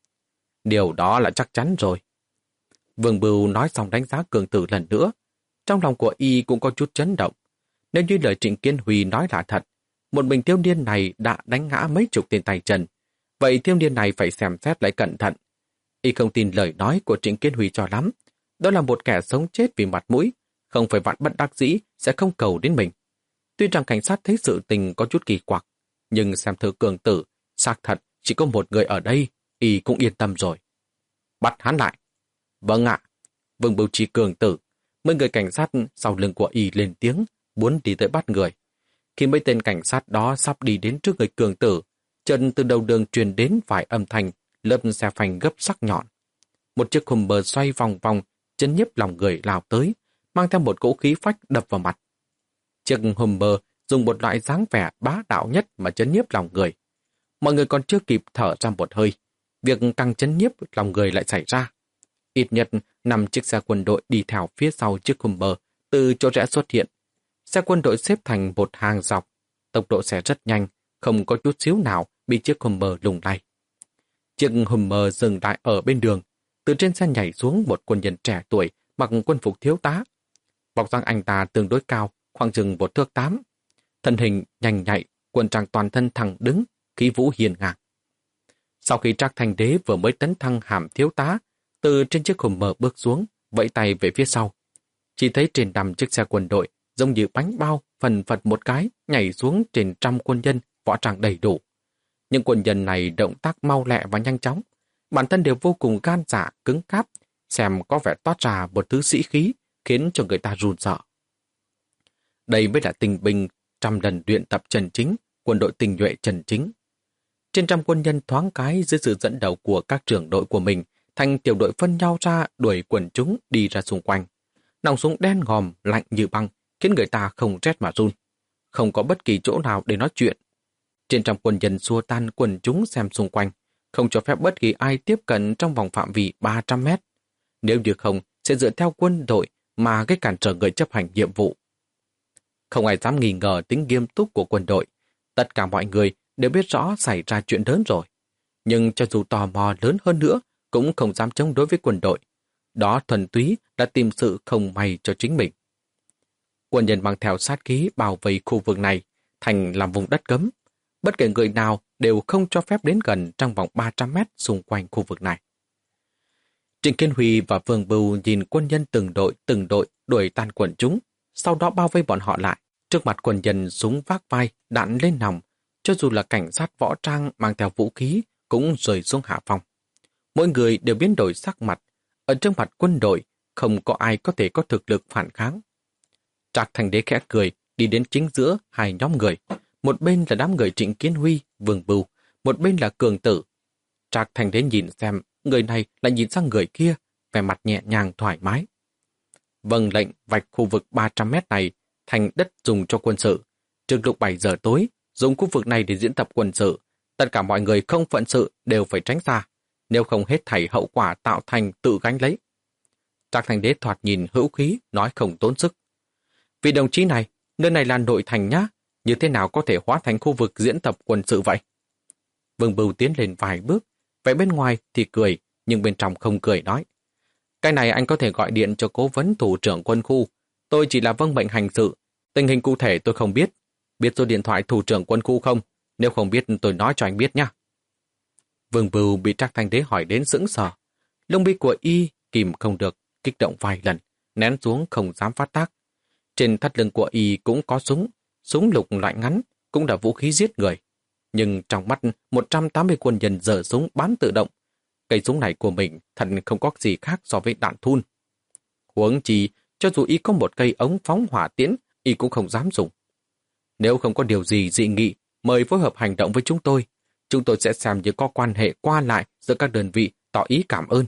Điều đó là chắc chắn rồi. Vương Bưu nói xong đánh giá Cường Tử lần nữa. Trong lòng của y cũng có chút chấn động. Nếu như lời Trịnh Kiến Huy nói là thật, một mình thiếu niên này đã đánh ngã mấy chục tên tay chân. Vậy thiếu niên này phải xem xét lại cẩn thận. Y không tin lời nói của Trịnh Kiến Huy cho lắm. Đó là một kẻ sống chết vì mặt mũi, không phải vạn bất đắc dĩ sẽ không cầu đến mình. Tuy rằng cảnh sát thấy sự tình có chút kỳ quặc, nhưng xem thử Cường Tử, xác thật chỉ có một người ở đây, y cũng yên tâm rồi. Bắt hắn lại. Vâng ạ. Vương Bưu Trì Cường Tử, mấy người cảnh sát sau lưng của y lên tiếng, muốn đi tới bắt người. Khi mấy tên cảnh sát đó sắp đi đến trước người Cường Tử, chân từ đầu đường truyền đến vài âm thanh, lớp xe phanh gấp sắc nhọn. Một chiếc Hummer xoay vòng vòng, chấn nhiếp lòng người lao tới, mang theo một cỗ khí phách đập vào mặt. Chiếc Hummer dùng một loại dáng vẻ bá đạo nhất mà chấn nhiếp lòng người. Mọi người còn chưa kịp thở ra một hơi, việc càng chấn nhiếp lòng người lại xảy ra. Ít nhất năm chiếc xe quân đội đi theo phía sau chiếc Hummer từ chỗ rẽ xuất hiện. Xe quân đội xếp thành một hàng dọc, tốc độ xe rất nhanh, không có chút xíu nào bị chiếc Hummer lùng lay. Chiếc Hummer dừng lại ở bên đường, từ trên xe nhảy xuống một quân nhân trẻ tuổi mặc quân phục thiếu tá. Vóc dáng anh ta tương đối cao, khoảng chừng một thước tám. Thân hình nhanh nhạy, quân trang toàn thân thẳng đứng, khí vũ hiền ngang. Sau khi Trác Thành Đế vừa mới tấn thăng hàm thiếu tá, từ trên chiếc Hummer bước xuống, vẫy tay về phía sau. Chỉ thấy trên đầm chiếc xe quân đội, giống như bánh bao, phần phật một cái, nhảy xuống trên trăm quân nhân, võ trang đầy đủ. Những quân nhân này động tác mau lẹ và nhanh chóng, bản thân đều vô cùng gan dạ, cứng cáp, xem có vẻ toát ra một thứ sĩ khí, khiến cho người ta run sợ. Đây mới là tình binh trăm lần luyện tập chân chính, quân đội tinh nhuệ chân chính. Trên trăm quân nhân thoáng cái dưới sự dẫn đầu của các trưởng đội của mình, thành tiểu đội phân nhau ra đuổi quần chúng đi ra xung quanh. Nòng súng đen ngòm, lạnh như băng, khiến người ta không rét mà run. Không có bất kỳ chỗ nào để nói chuyện. Trên trăm quân nhân xua tan quần chúng xem xung quanh, không cho phép bất kỳ ai tiếp cận trong vòng phạm vi ba trăm mét. Nếu như không, sẽ dựa theo quân đội mà gây cản trở người chấp hành nhiệm vụ. Không ai dám nghi ngờ tính nghiêm túc của quân đội. Tất cả mọi người đều biết rõ xảy ra chuyện lớn rồi. Nhưng cho dù tò mò lớn hơn nữa, cũng không dám chống đối với quân đội. Đó thuần túy là tìm sự không may cho chính mình. Quân nhân mang theo sát khí bảo vệ khu vực này, thành làm vùng đất cấm. Bất kể người nào đều không cho phép đến gần trong vòng ba trăm mét xung quanh khu vực này. Trịnh Kiến Huy và Vương Bưu nhìn quân nhân từng đội từng đội đuổi tan quần chúng, sau đó bao vây bọn họ lại. Trước mặt quân nhân súng vác vai, đạn lên nòng, cho dù là cảnh sát võ trang mang theo vũ khí cũng rơi xuống hạ phong. Mỗi người đều biến đổi sắc mặt. Ở trước mặt quân đội, không có ai có thể có thực lực phản kháng. Trạc Thành Đế khẽ cười, đi đến chính giữa hai nhóm người. Một bên là đám người Trịnh Kiến Huy, Vương Bưu, một bên là Cường Tử. Trạc Thành Đế nhìn xem, người này lại nhìn sang người kia, vẻ mặt nhẹ nhàng thoải mái. Vâng lệnh vạch khu vực ba trăm mét này thành đất dùng cho quân sự. Trước lúc bảy giờ tối, dùng khu vực này để diễn tập quân sự. Tất cả mọi người không phận sự đều phải tránh xa. Nếu không hết thảy hậu quả tạo thành tự gánh lấy. Trạc Thành Đế thoạt nhìn hữu khí, nói không tốn sức. Vì đồng chí này, nơi này là nội thành nhá, như thế nào có thể hóa thành khu vực diễn tập quân sự vậy? Vương Bưu tiến lên vài bước, vẻ bên ngoài thì cười, nhưng bên trong không cười nói. Cái này anh có thể gọi điện cho cố vấn thủ trưởng quân khu, tôi chỉ là vâng mệnh hành sự, tình hình cụ thể tôi không biết. Biết số điện thoại thủ trưởng quân khu không? Nếu không biết tôi nói cho anh biết nhá. Vương Bưu bị Trác Thành Đế hỏi đến sững sờ. Lông mi của y kìm không được, kích động vài lần, nén xuống không dám phát tác. Trên thắt lưng của y cũng có súng, súng lục loại ngắn, cũng là vũ khí giết người. Nhưng trong mắt một trăm tám mươi quân nhân giở súng bắn tự động, cây súng này của mình thật không có gì khác so với đạn thun. Huống chi, cho dù y có một cây ống phóng hỏa tiễn, y cũng không dám dùng. Nếu không có điều gì dị nghị, mời phối hợp hành động với chúng tôi. Chúng tôi sẽ xem như có quan hệ qua lại giữa các đơn vị, tỏ ý cảm ơn.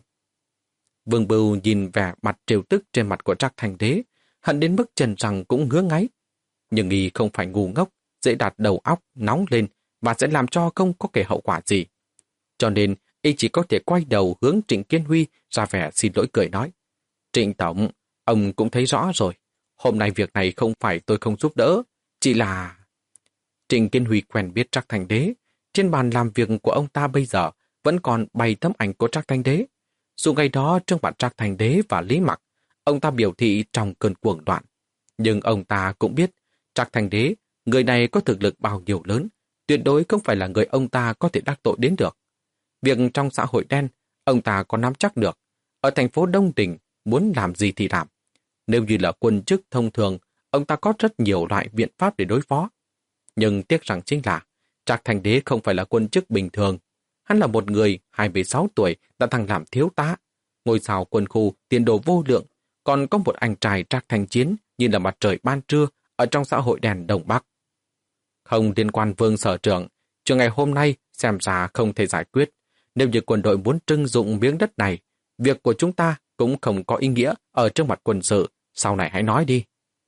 Vương Bưu nhìn vẻ mặt trêu tức trên mặt của Trác Thành Đế, hận đến mức chân răng cũng ngứa ngáy. Nhưng y không phải ngu ngốc, dễ đạt đầu óc, nóng lên và sẽ làm cho không có kể hậu quả gì. Cho nên, y chỉ có thể quay đầu hướng Trịnh Kiến Huy ra vẻ xin lỗi cười nói. Trịnh Tổng, ông cũng thấy rõ rồi. Hôm nay việc này không phải tôi không giúp đỡ, chỉ là... Trịnh Kiến Huy quen biết Trác Thành Đế. Trên bàn làm việc của ông ta bây giờ vẫn còn bày tấm ảnh của Trác Thành Đế. Dù ngày đó trước mặt Trác Thành Đế và Lý Mặc, ông ta biểu thị trong cơn cuồng loạn. Nhưng ông ta cũng biết Trác Thành Đế, người này có thực lực bao nhiêu lớn, tuyệt đối không phải là người ông ta có thể đắc tội đến được. Việc trong xã hội đen, ông ta có nắm chắc được. Ở thành phố Đông Tỉnh, muốn làm gì thì làm. Nếu như là quân chức thông thường, ông ta có rất nhiều loại biện pháp để đối phó. Nhưng tiếc rằng chính là Trác Thành Đế không phải là quân chức bình thường. Hắn là một người hai mươi sáu tuổi đã thăng làm thiếu tá. Ngôi sao quân khu tiền đồ vô lượng, còn có một anh trai Trác Thành Chiến như là mặt trời ban trưa ở trong xã hội đèn Đông Bắc. Không liên quan Vương Sở Trưởng, chuyện ngày hôm nay xem ra không thể giải quyết. Nếu như quân đội muốn trưng dụng miếng đất này, việc của chúng ta cũng không có ý nghĩa ở trước mặt quân sự, sau này hãy nói đi.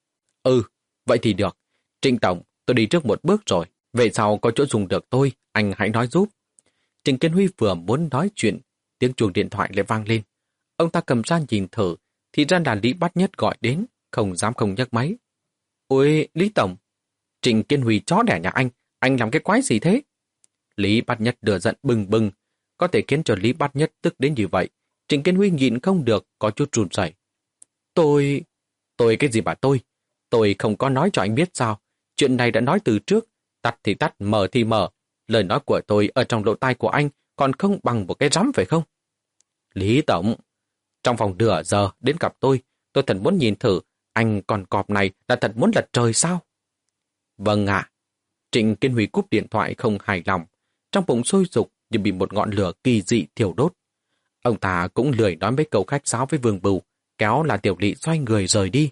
Ừ, vậy thì được. Trịnh Tổng, tôi đi trước một bước rồi, về sau có chỗ dùng được tôi, anh hãy nói giúp. Trịnh Kiến Huy vừa muốn nói chuyện, tiếng chuông điện thoại lại vang lên. Ông ta cầm ra nhìn thử, thì ra là Lý Bát Nhất gọi đến, không dám không nhấc máy. Ôi, Lý Tổng! Trịnh Kiến Huy chó đẻ nhà anh, anh làm cái quái gì thế? Lý Bát Nhất lửa giận bừng bừng, có thể khiến cho Lý Bát Nhất tức đến như vậy. Trịnh Kiến Huy nhịn không được, có chút run rẩy. Tôi... Tôi cái gì bà tôi? Tôi không có nói cho anh biết sao. Chuyện này đã nói từ trước, tắt thì tắt, mở thì mở. Lời nói của tôi ở trong lỗ tai của anh còn không bằng một cái rắm phải không? Lý Tổng, trong vòng nửa giờ đến gặp tôi, tôi thật muốn nhìn thử anh còn cọp này là thật muốn lật trời sao? Vâng ạ. Trịnh Kiến Huy cúp điện thoại không hài lòng, trong bụng sôi sục như bị một ngọn lửa kỳ dị thiêu đốt. Ông ta cũng lười nói mấy câu khách sáo với Vương Bưu, kéo là Tiểu Lị xoay người rời đi.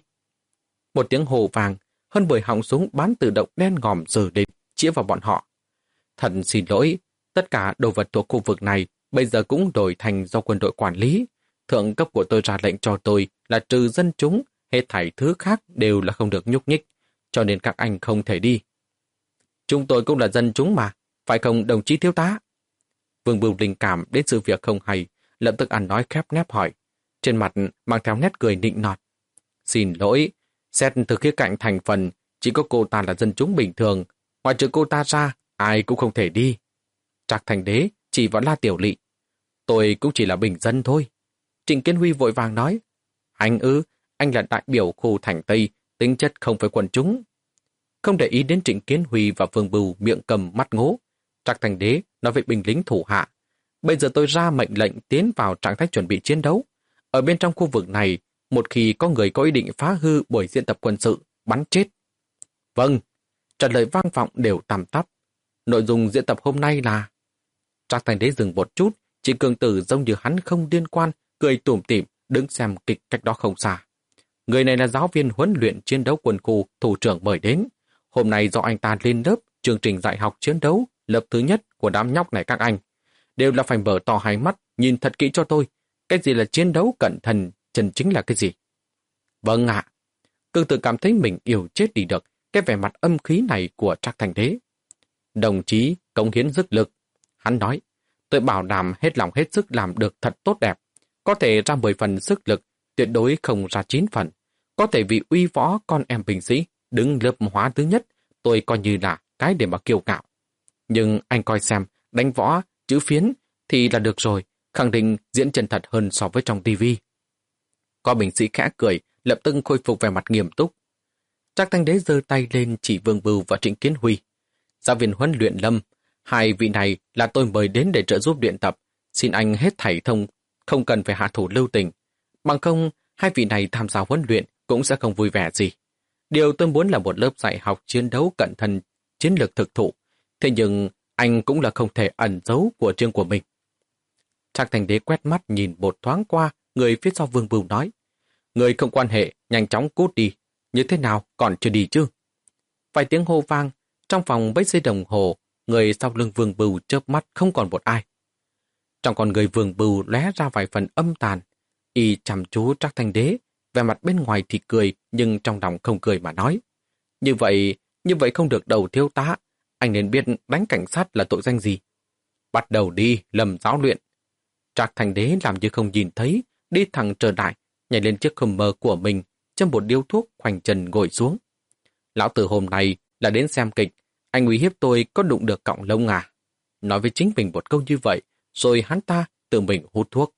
Một tiếng hồ vàng, hơn mười họng súng bắn tự động đen ngòm giờ đến, chĩa vào bọn họ. Thật xin lỗi, tất cả đồ vật thuộc khu vực này bây giờ cũng đổi thành do quân đội quản lý. Thượng cấp của tôi ra lệnh cho tôi là trừ dân chúng, hết thảy thứ khác đều là không được nhúc nhích, cho nên các anh không thể đi. Chúng tôi cũng là dân chúng mà, phải không đồng chí thiếu tá? Vương Bưu linh cảm đến sự việc không hay, lập tức ăn nói khép nép hỏi. Trên mặt mang theo nét cười nịnh nọt. Xin lỗi, xét từ khía cạnh thành phần, chỉ có cô ta là dân chúng bình thường, ngoài trừ cô ta ra, ai cũng không thể đi. Trạc Thành Đế chỉ vào La Tiểu Lị. Tôi cũng chỉ là bình dân thôi. Trịnh Kiến Huy vội vàng nói. Anh ư, anh là đại biểu khu thành Tây, tính chất không phải quần chúng. Không để ý đến Trịnh Kiến Huy và Vương Bưu miệng cầm mắt ngố, Trạc Thành Đế nói với binh lính thủ hạ. Bây giờ tôi ra mệnh lệnh tiến vào trạng thái chuẩn bị chiến đấu. Ở bên trong khu vực này, một khi có người có ý định phá hư buổi diễn tập quân sự, bắn chết. Vâng, trả lời vang vọng đều tăm tắp. Nội dung diễn tập hôm nay là... Trạc Thành Đế dừng một chút, chỉ Cường Tử giống như hắn không liên quan, cười tủm tỉm, đứng xem kịch cách đó không xa. Người này là giáo viên huấn luyện chiến đấu quân khu thủ trưởng mời đến. Hôm nay do anh ta lên lớp chương trình dạy học chiến đấu lớp thứ nhất của đám nhóc này các anh. Đều là phải mở to hai mắt, nhìn thật kỹ cho tôi. Cái gì là chiến đấu cẩn thận, chân chính là cái gì? Vâng ạ. Cường Tử cảm thấy mình yêu chết đi được cái vẻ mặt âm khí này của Trác Thành Đế. Đồng chí cống hiến sức lực. Hắn nói, tôi bảo đảm hết lòng hết sức làm được thật tốt đẹp. Có thể ra mười phần sức lực, tuyệt đối không ra chín phần. Có thể vì uy võ con em binh sĩ, đứng lớp hóa thứ nhất, tôi coi như là cái để mà kiêu ngạo. Nhưng anh coi xem, đánh võ, chữ phiến thì là được rồi, khẳng định diễn chân thật hơn so với trong tivi. Có binh sĩ khẽ cười, lập tức khôi phục vẻ mặt nghiêm túc. Trác Thanh Đế giơ tay lên chỉ Vương Bưu và Trịnh Kiến Huy. Giáo viên huấn luyện Lâm, hai vị này là tôi mời đến để trợ giúp luyện tập. Xin anh hết thảy thông, không cần phải hạ thủ lưu tình. Bằng không, hai vị này tham gia huấn luyện cũng sẽ không vui vẻ gì. Điều tôi muốn là một lớp dạy học chiến đấu cẩn thận, chiến lược thực thụ. Thế nhưng, anh cũng là không thể ẩn giấu của riêng của mình. Trác Thành Đế quét mắt nhìn một thoáng qua, người phía sau Vương Bưu nói. Người không quan hệ, nhanh chóng cút đi. Như thế nào, còn chưa đi chứ? Vài tiếng hô vang, trong phòng mấy giây đồng hồ, người sau lưng Vương Bưu chớp mắt không còn một ai. Trong con người Vương Bưu lóe ra vài phần âm tàn, y chăm chú Trác Thanh Đế, vẻ mặt bên ngoài thì cười, nhưng trong lòng không cười mà nói. Như vậy, như vậy không được đầu thiếu tá, anh nên biết đánh cảnh sát là tội danh gì. Bắt đầu đi, Lâm giáo luyện. Trác Thanh Đế làm như không nhìn thấy, đi thẳng trở lại, nhảy lên chiếc khum mờ của mình, châm một điếu thuốc khoanh chân ngồi xuống. Lão tử hôm nay là đến xem kịch, anh uy hiếp tôi có đụng được cọng lông à? Nói với chính mình một câu như vậy, rồi hắn ta tự mình hút thuốc.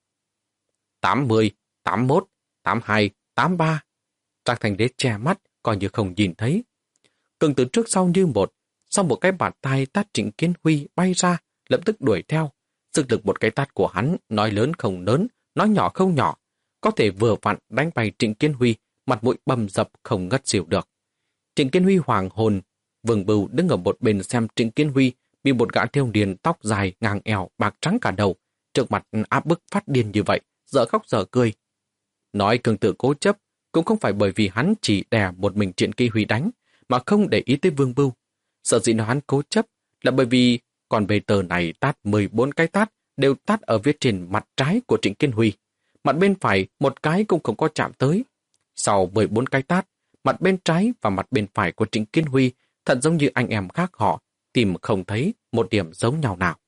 tám mươi, tám mốt, tám hai, tám ba. Trác Thành Đế che mắt, coi như không nhìn thấy. Cường từ trước sau như một, sau một cái bàn tay tát Trịnh Kiến Huy bay ra, lập tức đuổi theo. Sức lực một cái tát của hắn, nói lớn không lớn, nói nhỏ không nhỏ, có thể vừa vặn đánh bay Trịnh Kiến Huy, mặt mũi bầm dập không ngất xỉu được. Trịnh Kiến Huy hoàng hồn, Vương Bưu đứng ở một bên xem Trịnh Kiến Huy bị một gã thiếu niên tóc dài ngang eo bạc trắng cả đầu, trước mặt áp bức phát điên như vậy, dở khóc dở cười. Nói Cường Tử cố chấp cũng không phải bởi vì hắn chỉ đè một mình Trịnh Kiến Huy đánh, mà không để ý tới Vương Bưu. Sợ dĩ nói hắn cố chấp là bởi vì còn bề tờ này tát mười bốn cái tát đều tát ở phía trên mặt trái của Trịnh Kiến Huy. Mặt bên phải một cái cũng không có chạm tới. Sau mười bốn cái tát, mặt bên trái và mặt bên phải của Trịnh Kiến Huy thật giống như anh em khác họ, tìm không thấy một điểm giống nhau nào.